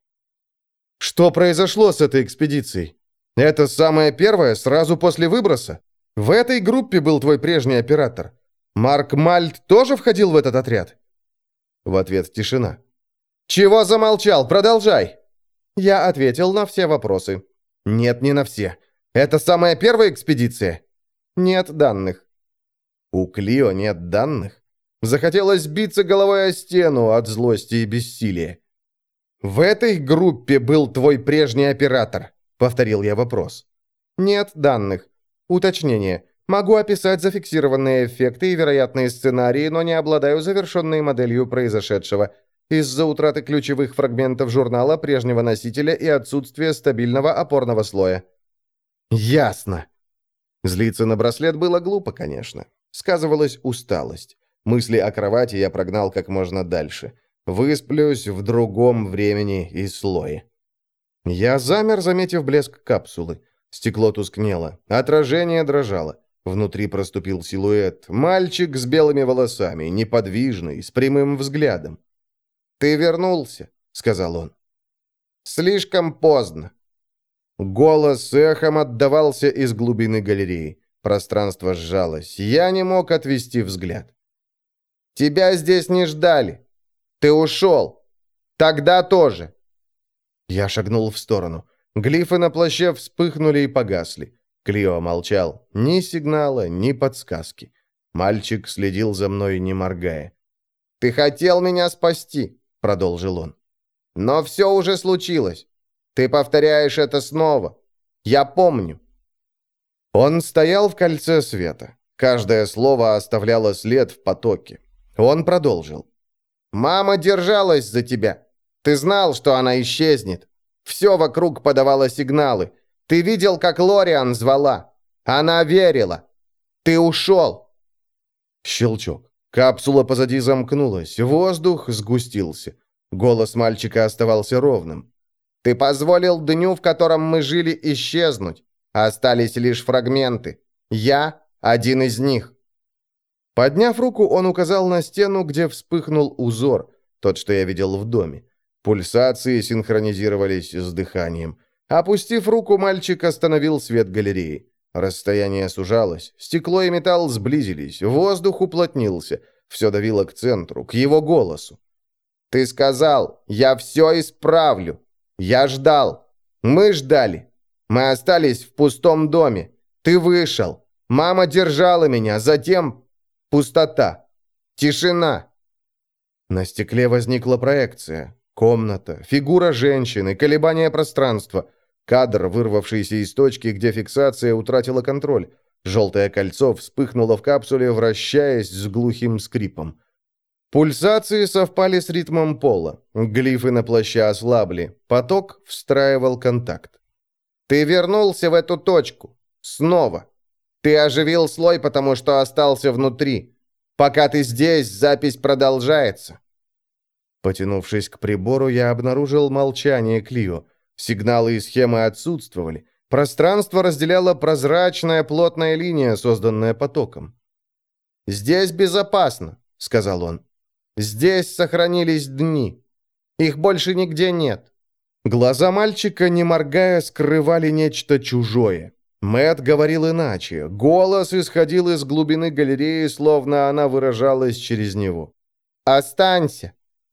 Что произошло с этой экспедицией? Это самое первое, сразу после выброса? В этой группе был твой прежний оператор. Марк Мальт тоже входил в этот отряд?» В ответ тишина. «Чего замолчал? Продолжай!» Я ответил на все вопросы. «Нет, не на все. Это самая первая экспедиция?» «Нет данных». «У Клио нет данных?» Захотелось биться головой о стену от злости и бессилия. «В этой группе был твой прежний оператор?» — повторил я вопрос. «Нет данных. Уточнение. Могу описать зафиксированные эффекты и вероятные сценарии, но не обладаю завершенной моделью произошедшего. Из-за утраты ключевых фрагментов журнала, прежнего носителя и отсутствия стабильного опорного слоя». «Ясно». Злиться на браслет было глупо, конечно. Сказывалась усталость. Мысли о кровати я прогнал как можно дальше. Высплюсь в другом времени и слое. Я замер, заметив блеск капсулы. Стекло тускнело, отражение дрожало. Внутри проступил силуэт. Мальчик с белыми волосами, неподвижный, с прямым взглядом. «Ты вернулся», — сказал он. «Слишком поздно». Голос эхом отдавался из глубины галереи. Пространство сжалось. Я не мог отвести взгляд. «Тебя здесь не ждали. Ты ушел. Тогда тоже». Я шагнул в сторону. Глифы на плаще вспыхнули и погасли. Клио молчал. Ни сигнала, ни подсказки. Мальчик следил за мной, не моргая. «Ты хотел меня спасти», — продолжил он. «Но все уже случилось. Ты повторяешь это снова. Я помню». Он стоял в кольце света. Каждое слово оставляло след в потоке. Он продолжил. «Мама держалась за тебя. Ты знал, что она исчезнет. Все вокруг подавало сигналы. Ты видел, как Лориан звала. Она верила. Ты ушел». Щелчок. Капсула позади замкнулась. Воздух сгустился. Голос мальчика оставался ровным. «Ты позволил дню, в котором мы жили, исчезнуть. Остались лишь фрагменты. Я один из них». Подняв руку, он указал на стену, где вспыхнул узор, тот, что я видел в доме. Пульсации синхронизировались с дыханием. Опустив руку, мальчик остановил свет галереи. Расстояние сужалось, стекло и металл сблизились, воздух уплотнился, все давило к центру, к его голосу. «Ты сказал, я все исправлю. Я ждал. Мы ждали. Мы остались в пустом доме. Ты вышел. Мама держала меня, затем пустота. Тишина». На стекле возникла проекция. Комната, фигура женщины, колебания пространства. Кадр, вырвавшийся из точки, где фиксация утратила контроль. Желтое кольцо вспыхнуло в капсуле, вращаясь с глухим скрипом. Пульсации совпали с ритмом пола. Глифы на плаще ослабли. Поток встраивал контакт. «Ты вернулся в эту точку. Снова. Ты оживил слой, потому что остался внутри. Пока ты здесь, запись продолжается». Потянувшись к прибору, я обнаружил молчание Клио. Сигналы и схемы отсутствовали. Пространство разделяла прозрачная плотная линия, созданная потоком. «Здесь безопасно», — сказал он. «Здесь сохранились дни. Их больше нигде нет». Глаза мальчика, не моргая, скрывали нечто чужое. Мэтт говорил иначе. Голос исходил из глубины галереи, словно она выражалась через него. «Останься».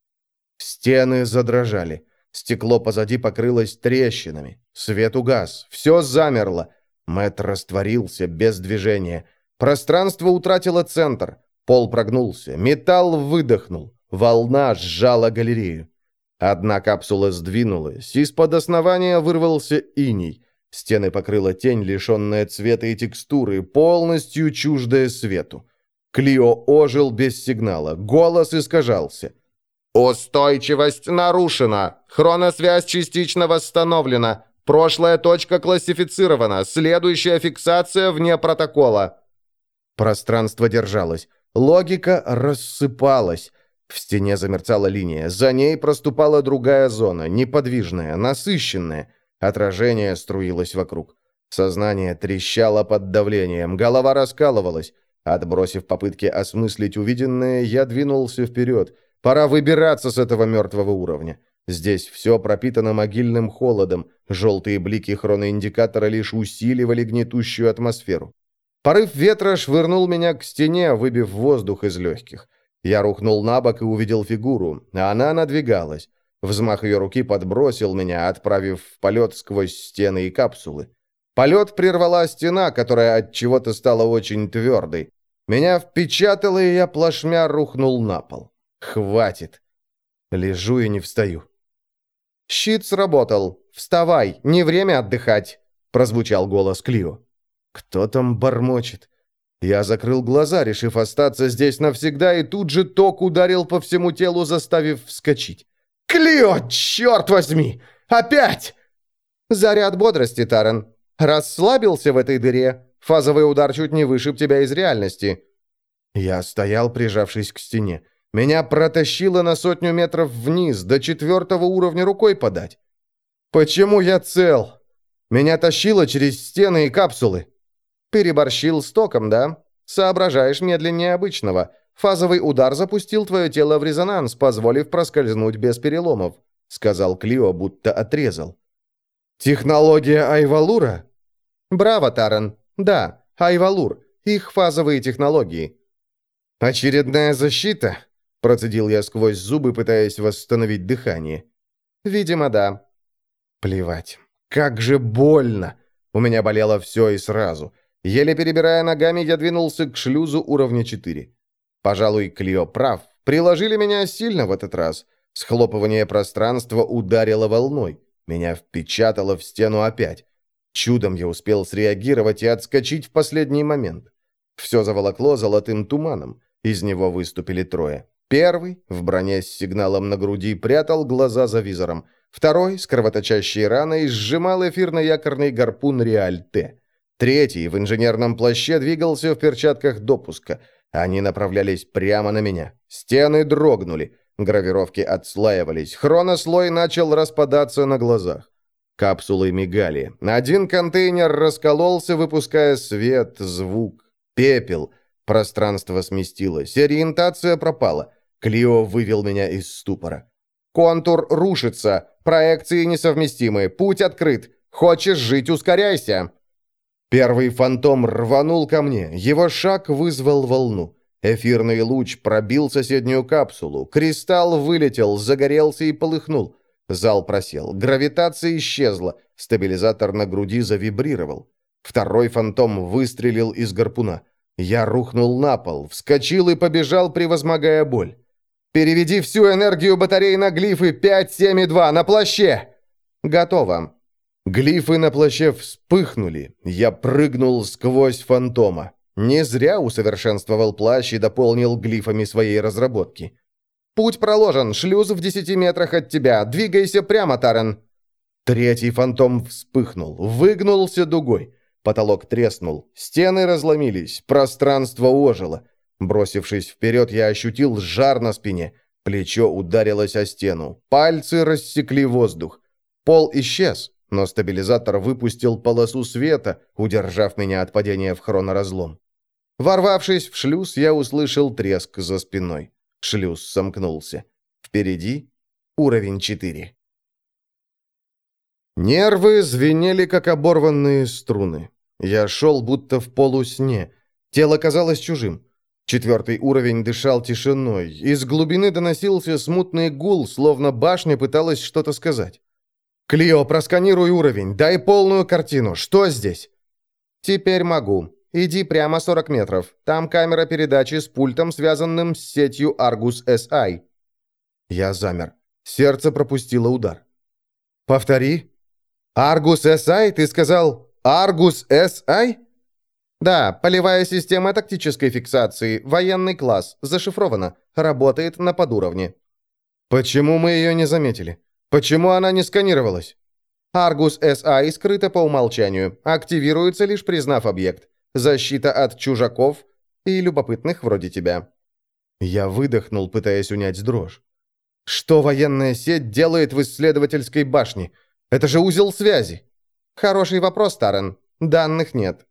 Стены задрожали. Стекло позади покрылось трещинами. Свет угас. Все замерло. Мэтт растворился без движения. Пространство утратило центр. Пол прогнулся. Металл выдохнул. Волна сжала галерею. Одна капсула сдвинулась. Из-под основания вырвался иней. Стены покрыла тень, лишенная цвета и текстуры, полностью чуждая свету. Клио ожил без сигнала. Голос искажался. «Устойчивость нарушена. Хроносвязь частично восстановлена. Прошлая точка классифицирована. Следующая фиксация вне протокола». Пространство держалось. Логика рассыпалась. В стене замерцала линия. За ней проступала другая зона, неподвижная, насыщенная. Отражение струилось вокруг. Сознание трещало под давлением, голова раскалывалась. Отбросив попытки осмыслить увиденное, я двинулся вперед. Пора выбираться с этого мертвого уровня. Здесь все пропитано могильным холодом. Желтые блики хроноиндикатора лишь усиливали гнетущую атмосферу. Порыв ветра швырнул меня к стене, выбив воздух из легких. Я рухнул на бок и увидел фигуру. Она надвигалась. Взмах ее руки подбросил меня, отправив в полет сквозь стены и капсулы. Полет прервала стена, которая от чего-то стала очень твердой. Меня впечатало, и я плашмя рухнул на пол. Хватит. Лежу и не встаю. «Щит сработал. Вставай, не время отдыхать», — прозвучал голос Клио. Кто там бормочет? Я закрыл глаза, решив остаться здесь навсегда, и тут же ток ударил по всему телу, заставив вскочить. «Клио, черт возьми! Опять!» «Заряд бодрости, Таран. Расслабился в этой дыре. Фазовый удар чуть не вышиб тебя из реальности». Я стоял, прижавшись к стене. Меня протащило на 100 метров вниз, до 4-го уровня рукой подать. Почему я цел? Меня тащило через стены и капсулы. Переборщил с током, да? Соображаешь медленнее обычного. Фазовый удар запустил твое тело в резонанс, позволив проскользнуть без переломов», — сказал Клио, будто отрезал. «Технология Айвалура?» «Браво, Таран. Да, Айвалур. Их фазовые технологии». «Очередная защита?» — процедил я сквозь зубы, пытаясь восстановить дыхание. «Видимо, да». «Плевать. Как же больно!» У меня болело все и сразу. Еле перебирая ногами, я двинулся к шлюзу уровня 4. Пожалуй, Клио прав. Приложили меня сильно в этот раз. Схлопывание пространства ударило волной. Меня впечатало в стену опять. Чудом я успел среагировать и отскочить в последний момент. Все заволокло золотым туманом. Из него выступили трое. Первый, в броне с сигналом на груди, прятал глаза за визором. Второй, с кровоточащей раной, сжимал эфирно-якорный гарпун Реаль-Т. Третий, в инженерном плаще, двигался в перчатках допуска. Они направлялись прямо на меня. Стены дрогнули. Гравировки отслаивались. Хронослой начал распадаться на глазах. Капсулы мигали. Один контейнер раскололся, выпуская свет, звук, пепел. Пространство сместилось. Ориентация пропала. Клио вывел меня из ступора. «Контур рушится. Проекции несовместимы. Путь открыт. Хочешь жить — ускоряйся!» Первый фантом рванул ко мне. Его шаг вызвал волну. Эфирный луч пробил соседнюю капсулу. Кристалл вылетел, загорелся и полыхнул. Зал просел. Гравитация исчезла. Стабилизатор на груди завибрировал. Второй фантом выстрелил из гарпуна. Я рухнул на пол, вскочил и побежал, превозмогая боль. «Переведи всю энергию батареи на глифы 5, 7 и 2 на плаще!» «Готово!» Глифы на плаще вспыхнули. Я прыгнул сквозь фантома. Не зря усовершенствовал плащ и дополнил глифами своей разработки. «Путь проложен. Шлюз в 10 метрах от тебя. Двигайся прямо, Тарен!» Третий фантом вспыхнул, выгнулся дугой. Потолок треснул, стены разломились, пространство ожило. Бросившись вперед, я ощутил жар на спине. Плечо ударилось о стену. Пальцы рассекли воздух. Пол исчез, но стабилизатор выпустил полосу света, удержав меня от падения в хроноразлом. Ворвавшись в шлюз, я услышал треск за спиной. Шлюз сомкнулся. Впереди уровень 4. Нервы звенели, как оборванные струны. Я шел будто в полусне. Тело казалось чужим. 4 уровень дышал тишиной. Из глубины доносился смутный гул, словно башня пыталась что-то сказать. «Клио, просканируй уровень, дай полную картину. Что здесь?» «Теперь могу. Иди прямо 40 метров. Там камера передачи с пультом, связанным с сетью Argus SI». Я замер. Сердце пропустило удар. «Повтори». «Argus SI? Ты сказал Argus SI?» «Да, полевая система тактической фиксации, военный класс, зашифрована, работает на подуровне». «Почему мы ее не заметили? Почему она не сканировалась?» «Argus SI скрыта по умолчанию, активируется лишь признав объект. Защита от чужаков и любопытных вроде тебя». Я выдохнул, пытаясь унять дрожь. «Что военная сеть делает в исследовательской башне? Это же узел связи!» «Хороший вопрос, Тарен. Данных нет».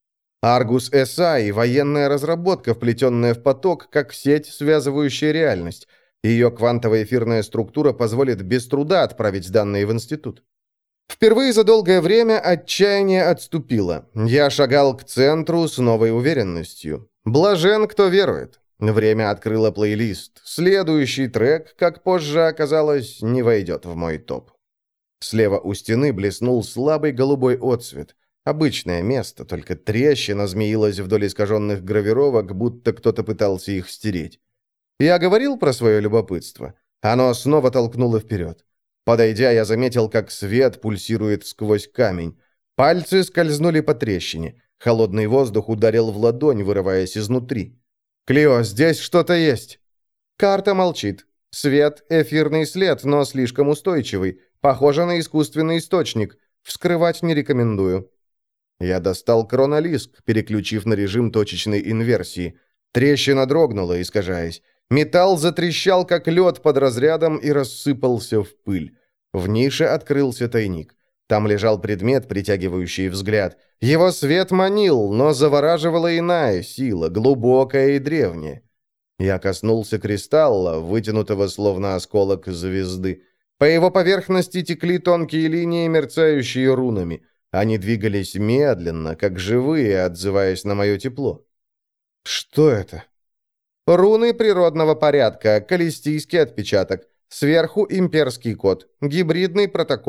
Argus SI — военная разработка, вплетенная в поток, как сеть, связывающая реальность. Ее квантовая эфирная структура позволит без труда отправить данные в институт. Впервые за долгое время отчаяние отступило. Я шагал к центру с новой уверенностью. Блажен, кто верует. Время открыло плейлист. Следующий трек, как позже оказалось, не войдет в мой топ. Слева у стены блеснул слабый голубой отсвет. Обычное место, только трещина змеилась вдоль искаженных гравировок, будто кто-то пытался их стереть. Я говорил про свое любопытство. Оно снова толкнуло вперед. Подойдя, я заметил, как свет пульсирует сквозь камень. Пальцы скользнули по трещине. Холодный воздух ударил в ладонь, вырываясь изнутри. «Клио, здесь что-то есть!» Карта молчит. Свет — эфирный след, но слишком устойчивый. Похоже на искусственный источник. Вскрывать не рекомендую. Я достал хронолиск, переключив на режим точечной инверсии. Трещина дрогнула, искажаясь. Металл затрещал, как лед под разрядом, и рассыпался в пыль. В нише открылся тайник. Там лежал предмет, притягивающий взгляд. Его свет манил, но завораживала иная сила, глубокая и древняя. Я коснулся кристалла, вытянутого словно осколок звезды. По его поверхности текли тонкие линии, мерцающие рунами. Они двигались медленно, как живые, отзываясь на мое тепло. «Что это?» «Руны природного порядка, каллистийский отпечаток. Сверху имперский код, гибридный протокол.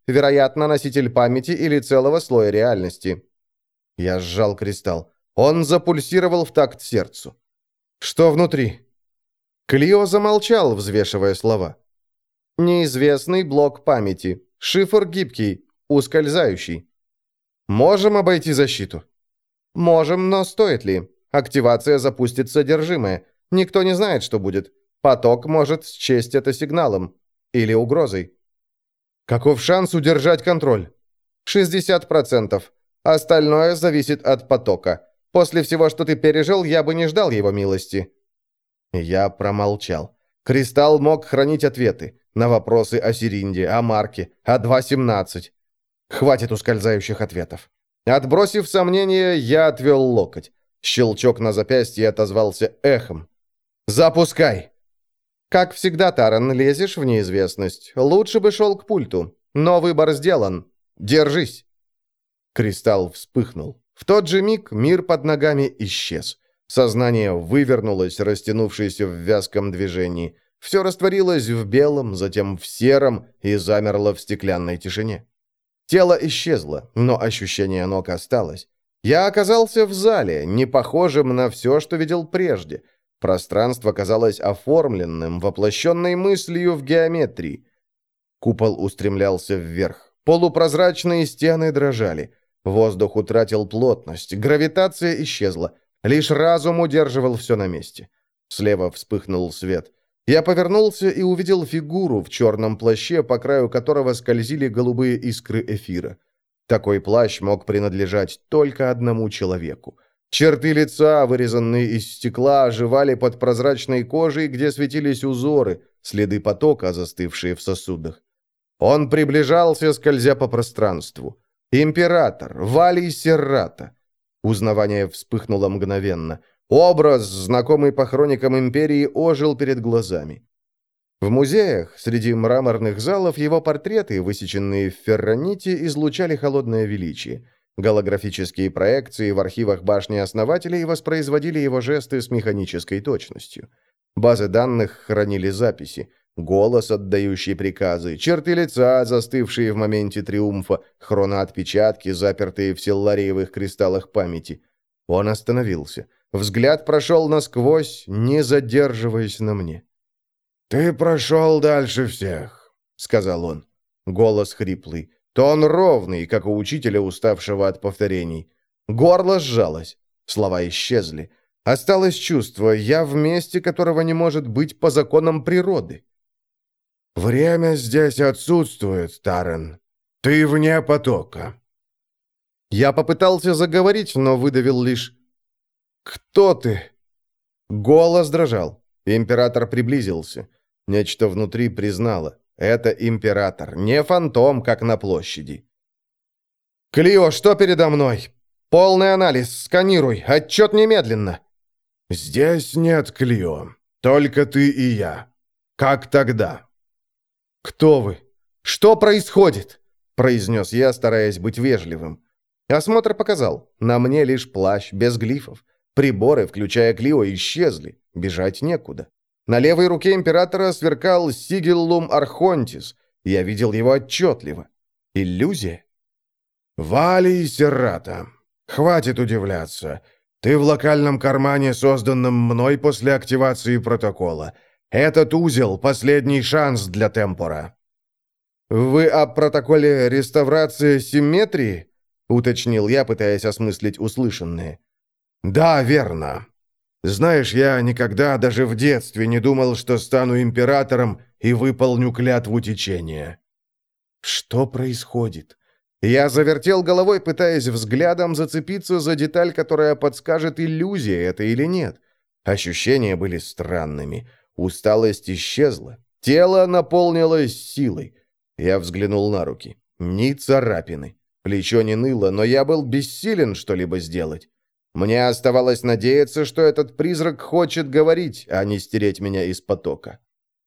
Вероятно, носитель памяти или целого слоя реальности». Я сжал кристалл. Он запульсировал в такт сердцу. «Что внутри?» Клио замолчал, взвешивая слова. «Неизвестный блок памяти. Шифр гибкий, ускользающий». «Можем обойти защиту?» «Можем, но стоит ли? Активация запустит содержимое. Никто не знает, что будет. Поток может счесть это сигналом. Или угрозой». «Каков шанс удержать контроль?» 60%. Остальное зависит от потока. После всего, что ты пережил, я бы не ждал его милости». Я промолчал. Кристалл мог хранить ответы на вопросы о Сиринде, о Марке, о 2.17. Хватит ускользающих ответов. Отбросив сомнения, я отвел локоть. Щелчок на запястье отозвался эхом. «Запускай!» «Как всегда, Таран, лезешь в неизвестность. Лучше бы шел к пульту. Но выбор сделан. Держись!» Кристалл вспыхнул. В тот же миг мир под ногами исчез. Сознание вывернулось, растянувшееся в вязком движении. Все растворилось в белом, затем в сером и замерло в стеклянной тишине. Тело исчезло, но ощущение ног осталось. Я оказался в зале, не похожем на все, что видел прежде. Пространство казалось оформленным, воплощенной мыслью в геометрии. Купол устремлялся вверх. Полупрозрачные стены дрожали. Воздух утратил плотность, гравитация исчезла. Лишь разум удерживал все на месте. Слева вспыхнул свет. Я повернулся и увидел фигуру в черном плаще, по краю которого скользили голубые искры эфира. Такой плащ мог принадлежать только одному человеку. Черты лица, вырезанные из стекла, оживали под прозрачной кожей, где светились узоры, следы потока, застывшие в сосудах. Он приближался, скользя по пространству. Император, Валий Серрата. Узнавание вспыхнуло мгновенно. Образ, знакомый по хроникам Империи, ожил перед глазами. В музеях, среди мраморных залов, его портреты, высеченные в ферроните, излучали холодное величие. Голографические проекции в архивах башни основателей воспроизводили его жесты с механической точностью. Базы данных хранили записи. Голос, отдающий приказы, черты лица, застывшие в моменте триумфа, хроноотпечатки, запертые в селлариевых кристаллах памяти. Он остановился. Взгляд прошел насквозь, не задерживаясь на мне. «Ты прошел дальше всех», — сказал он. Голос хриплый. Тон ровный, как у учителя, уставшего от повторений. Горло сжалось. Слова исчезли. Осталось чувство, я в месте, которого не может быть по законам природы. «Время здесь отсутствует, Таран. Ты вне потока». Я попытался заговорить, но выдавил лишь «Кто ты?» Голос дрожал. Император приблизился. Нечто внутри признало. Это император, не фантом, как на площади. «Клио, что передо мной? Полный анализ, сканируй, отчет немедленно». «Здесь нет Клио, только ты и я. Как тогда?» «Кто вы? Что происходит?» – произнес я, стараясь быть вежливым. Осмотр показал. На мне лишь плащ, без глифов. Приборы, включая Клио, исчезли. Бежать некуда. На левой руке императора сверкал Сигиллум Архонтис. Я видел его отчетливо. Иллюзия? «Валий Серрата, хватит удивляться. Ты в локальном кармане, созданном мной после активации протокола. Этот узел — последний шанс для Темпора». «Вы о протоколе реставрации симметрии?» — уточнил я, пытаясь осмыслить услышанное. «Да, верно. Знаешь, я никогда даже в детстве не думал, что стану императором и выполню клятву течения». «Что происходит?» Я завертел головой, пытаясь взглядом зацепиться за деталь, которая подскажет, иллюзия это или нет. Ощущения были странными. Усталость исчезла. Тело наполнилось силой. Я взглянул на руки. Ни царапины. Плечо не ныло, но я был бессилен что-либо сделать. Мне оставалось надеяться, что этот призрак хочет говорить, а не стереть меня из потока.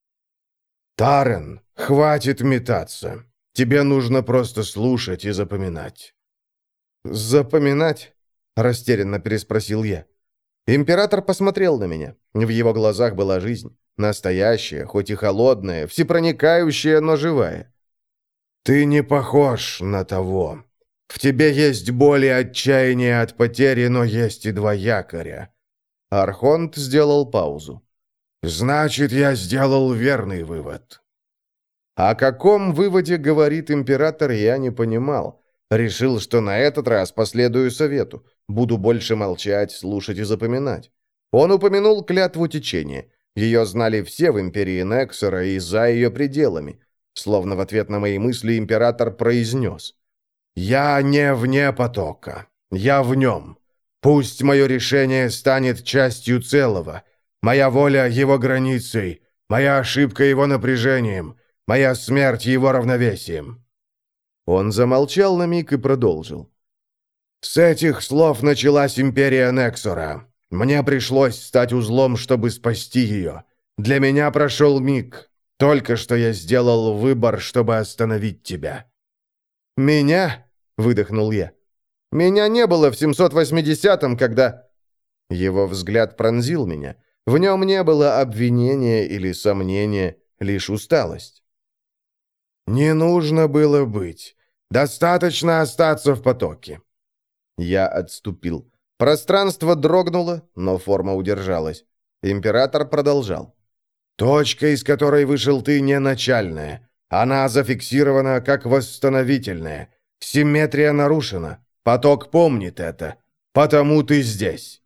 «Тарен, хватит метаться. Тебе нужно просто слушать и запоминать». «Запоминать?» – растерянно переспросил я. Император посмотрел на меня. В его глазах была жизнь. Настоящая, хоть и холодная, всепроникающая, но живая. «Ты не похож на того. В тебе есть боль и отчаяние от потери, но есть и два якоря». Архонт сделал паузу. «Значит, я сделал верный вывод». О каком выводе говорит император, я не понимал. Решил, что на этот раз последую совету. Буду больше молчать, слушать и запоминать. Он упомянул клятву течения. Ее знали все в империи Нексора и за ее пределами. Словно в ответ на мои мысли император произнес: «Я не вне потока. Я в нем. Пусть мое решение станет частью целого. Моя воля его границей. Моя ошибка его напряжением. Моя смерть его равновесием». Он замолчал на миг и продолжил. «С этих слов началась империя Нексора. Мне пришлось стать узлом, чтобы спасти ее. Для меня прошел миг. Только что я сделал выбор, чтобы остановить тебя». «Меня?» — выдохнул я. «Меня не было в 780-м, когда...» Его взгляд пронзил меня. В нем не было обвинения или сомнения, лишь усталость. «Не нужно было быть. Достаточно остаться в потоке». Я отступил. Пространство дрогнуло, но форма удержалась. Император продолжал. «Точка, из которой вышел ты, не начальная. Она зафиксирована как восстановительная. Симметрия нарушена. Поток помнит это. Потому ты здесь».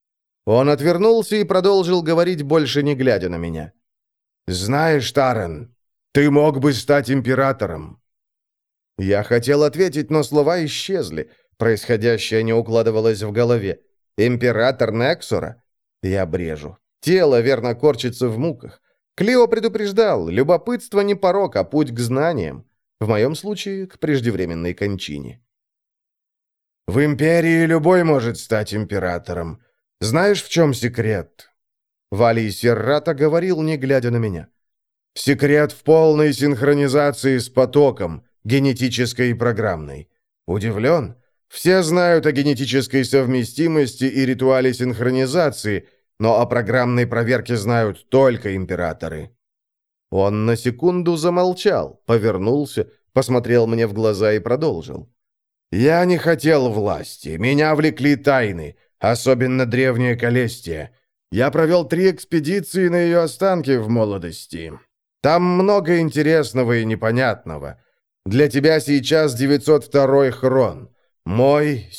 Он отвернулся и продолжил говорить, больше не глядя на меня. «Знаешь, Тарен, ты мог бы стать императором». Я хотел ответить, но слова исчезли. Происходящее не укладывалось в голове. Император Нексора? Я брежу. Тело верно корчится в муках. Клио предупреждал, любопытство не порок, а путь к знаниям. В моем случае, к преждевременной кончине. «В империи любой может стать императором. Знаешь, в чем секрет?» Валий Серрата говорил, не глядя на меня. «Секрет в полной синхронизации с потоком, генетической и программной. Удивлен? Все знают о генетической совместимости и ритуале синхронизации, но о программной проверке знают только императоры». Он на секунду замолчал, повернулся, посмотрел мне в глаза и продолжил. «Я не хотел власти, меня влекли тайны, особенно древняя Калестия. Я провел 3 экспедиции на ее останки в молодости. Там много интересного и непонятного. Для тебя сейчас 902-й хрон. Мой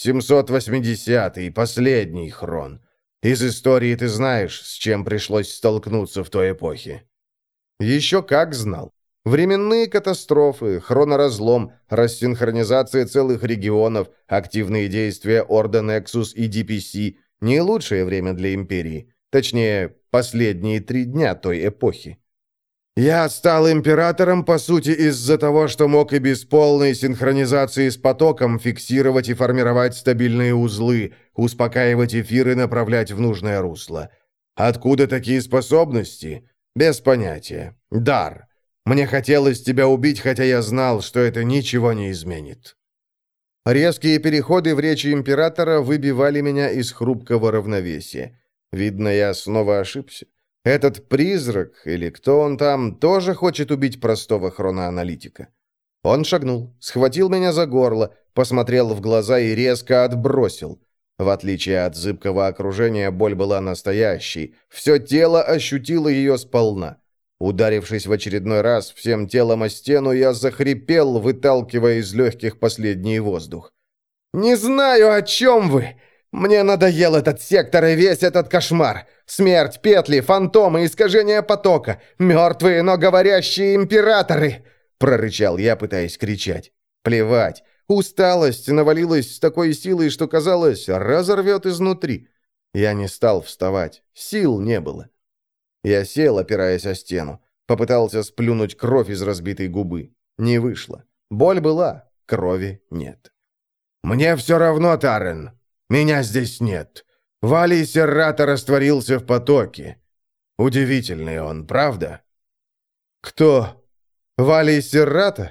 780-й, последний хрон. Из истории ты знаешь, с чем пришлось столкнуться в той эпохе». Еще как знал. Временные катастрофы, хроноразлом, рассинхронизация целых регионов, активные действия Орда Нексус и DPC – не лучшее время для Империи. Точнее, последние 3 дня той эпохи. Я стал императором, по сути, из-за того, что мог и без полной синхронизации с потоком фиксировать и формировать стабильные узлы, успокаивать эфир и направлять в нужное русло. Откуда такие способности? Без понятия. Дар. Мне хотелось тебя убить, хотя я знал, что это ничего не изменит. Резкие переходы в речи императора выбивали меня из хрупкого равновесия. Видно, я снова ошибся. Этот призрак, или кто он там, тоже хочет убить простого хроноаналитика. Он шагнул, схватил меня за горло, посмотрел в глаза и резко отбросил. В отличие от зыбкого окружения, боль была настоящей. Все тело ощутило ее сполна. Ударившись в очередной раз всем телом о стену, я захрипел, выталкивая из легких последний воздух. «Не знаю, о чем вы! Мне надоел этот сектор и весь этот кошмар! Смерть, петли, фантомы, искажения потока, мертвые, но говорящие императоры!» Прорычал я, пытаясь кричать. Плевать. Усталость навалилась с такой силой, что, казалось, разорвет изнутри. Я не стал вставать. Сил не было. Я сел, опираясь о стену. Попытался сплюнуть кровь из разбитой губы. Не вышло. Боль была, крови нет. «Мне все равно, Тарен. Меня здесь нет. Валий Серрата растворился в потоке. Удивительный он, правда?» «Кто? Валий Серрата?»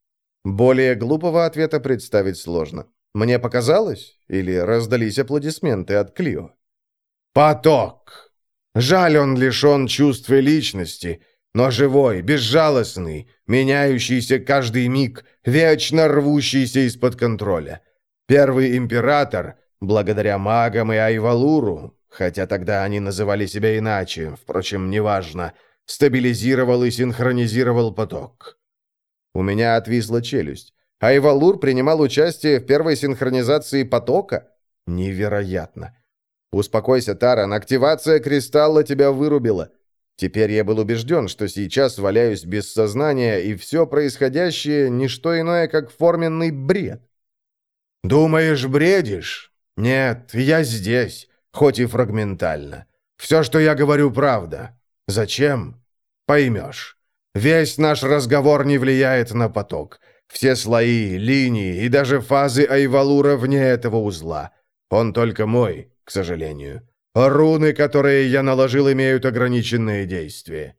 Более глупого ответа представить сложно. Мне показалось? Или раздались аплодисменты от Клио? «Поток! Жаль, он лишен чувств и личности. но живой, безжалостный, меняющийся каждый миг, вечно рвущийся из-под контроля. Первый император, благодаря магам и Айвалуру, хотя тогда они называли себя иначе, впрочем, неважно, стабилизировал и синхронизировал поток. У меня отвисла челюсть. Айвалур принимал участие в первой синхронизации потока? Невероятно. Успокойся, Таран, активация кристалла тебя вырубила. Теперь я был убежден, что сейчас валяюсь без сознания, и все происходящее – не что иное, как форменный бред. «Думаешь, бредишь? Нет, я здесь, хоть и фрагментально. Все, что я говорю, правда. Зачем? Поймешь. Весь наш разговор не влияет на поток. Все слои, линии и даже фазы Айвалура вне этого узла. Он только мой, к сожалению. Руны, которые я наложил, имеют ограниченные действия».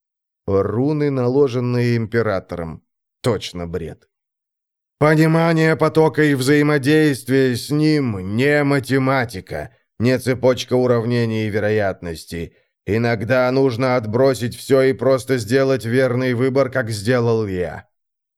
Руны, наложенные императором. Точно бред. Понимание потока и взаимодействие с ним не математика, не цепочка уравнений и вероятностей. Иногда нужно отбросить все и просто сделать верный выбор, как сделал я.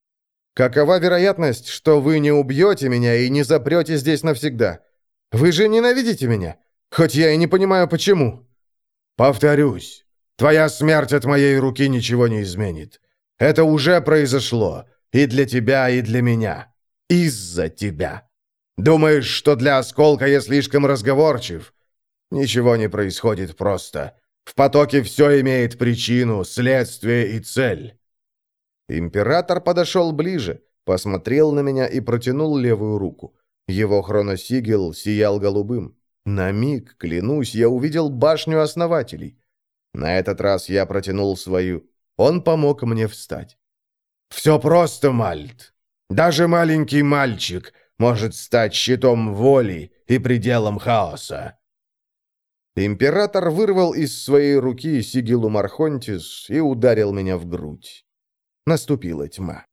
Какова вероятность, что вы не убьете меня и не запрете здесь навсегда? Вы же ненавидите меня, хоть я и не понимаю, почему. Повторюсь, твоя смерть от моей руки ничего не изменит. Это уже произошло. И для тебя, и для меня. Из-за тебя. Думаешь, что для осколка я слишком разговорчив? Ничего не происходит просто. В потоке все имеет причину, следствие и цель. Император подошел ближе, посмотрел на меня и протянул левую руку. Его хроносигил сиял голубым. На миг, клянусь, я увидел башню основателей. На этот раз я протянул свою. Он помог мне встать. «Все просто, Мальт. Даже маленький мальчик может стать щитом воли и пределом хаоса». Император вырвал из своей руки сигилу Мархонтис и ударил меня в грудь. Наступила тьма.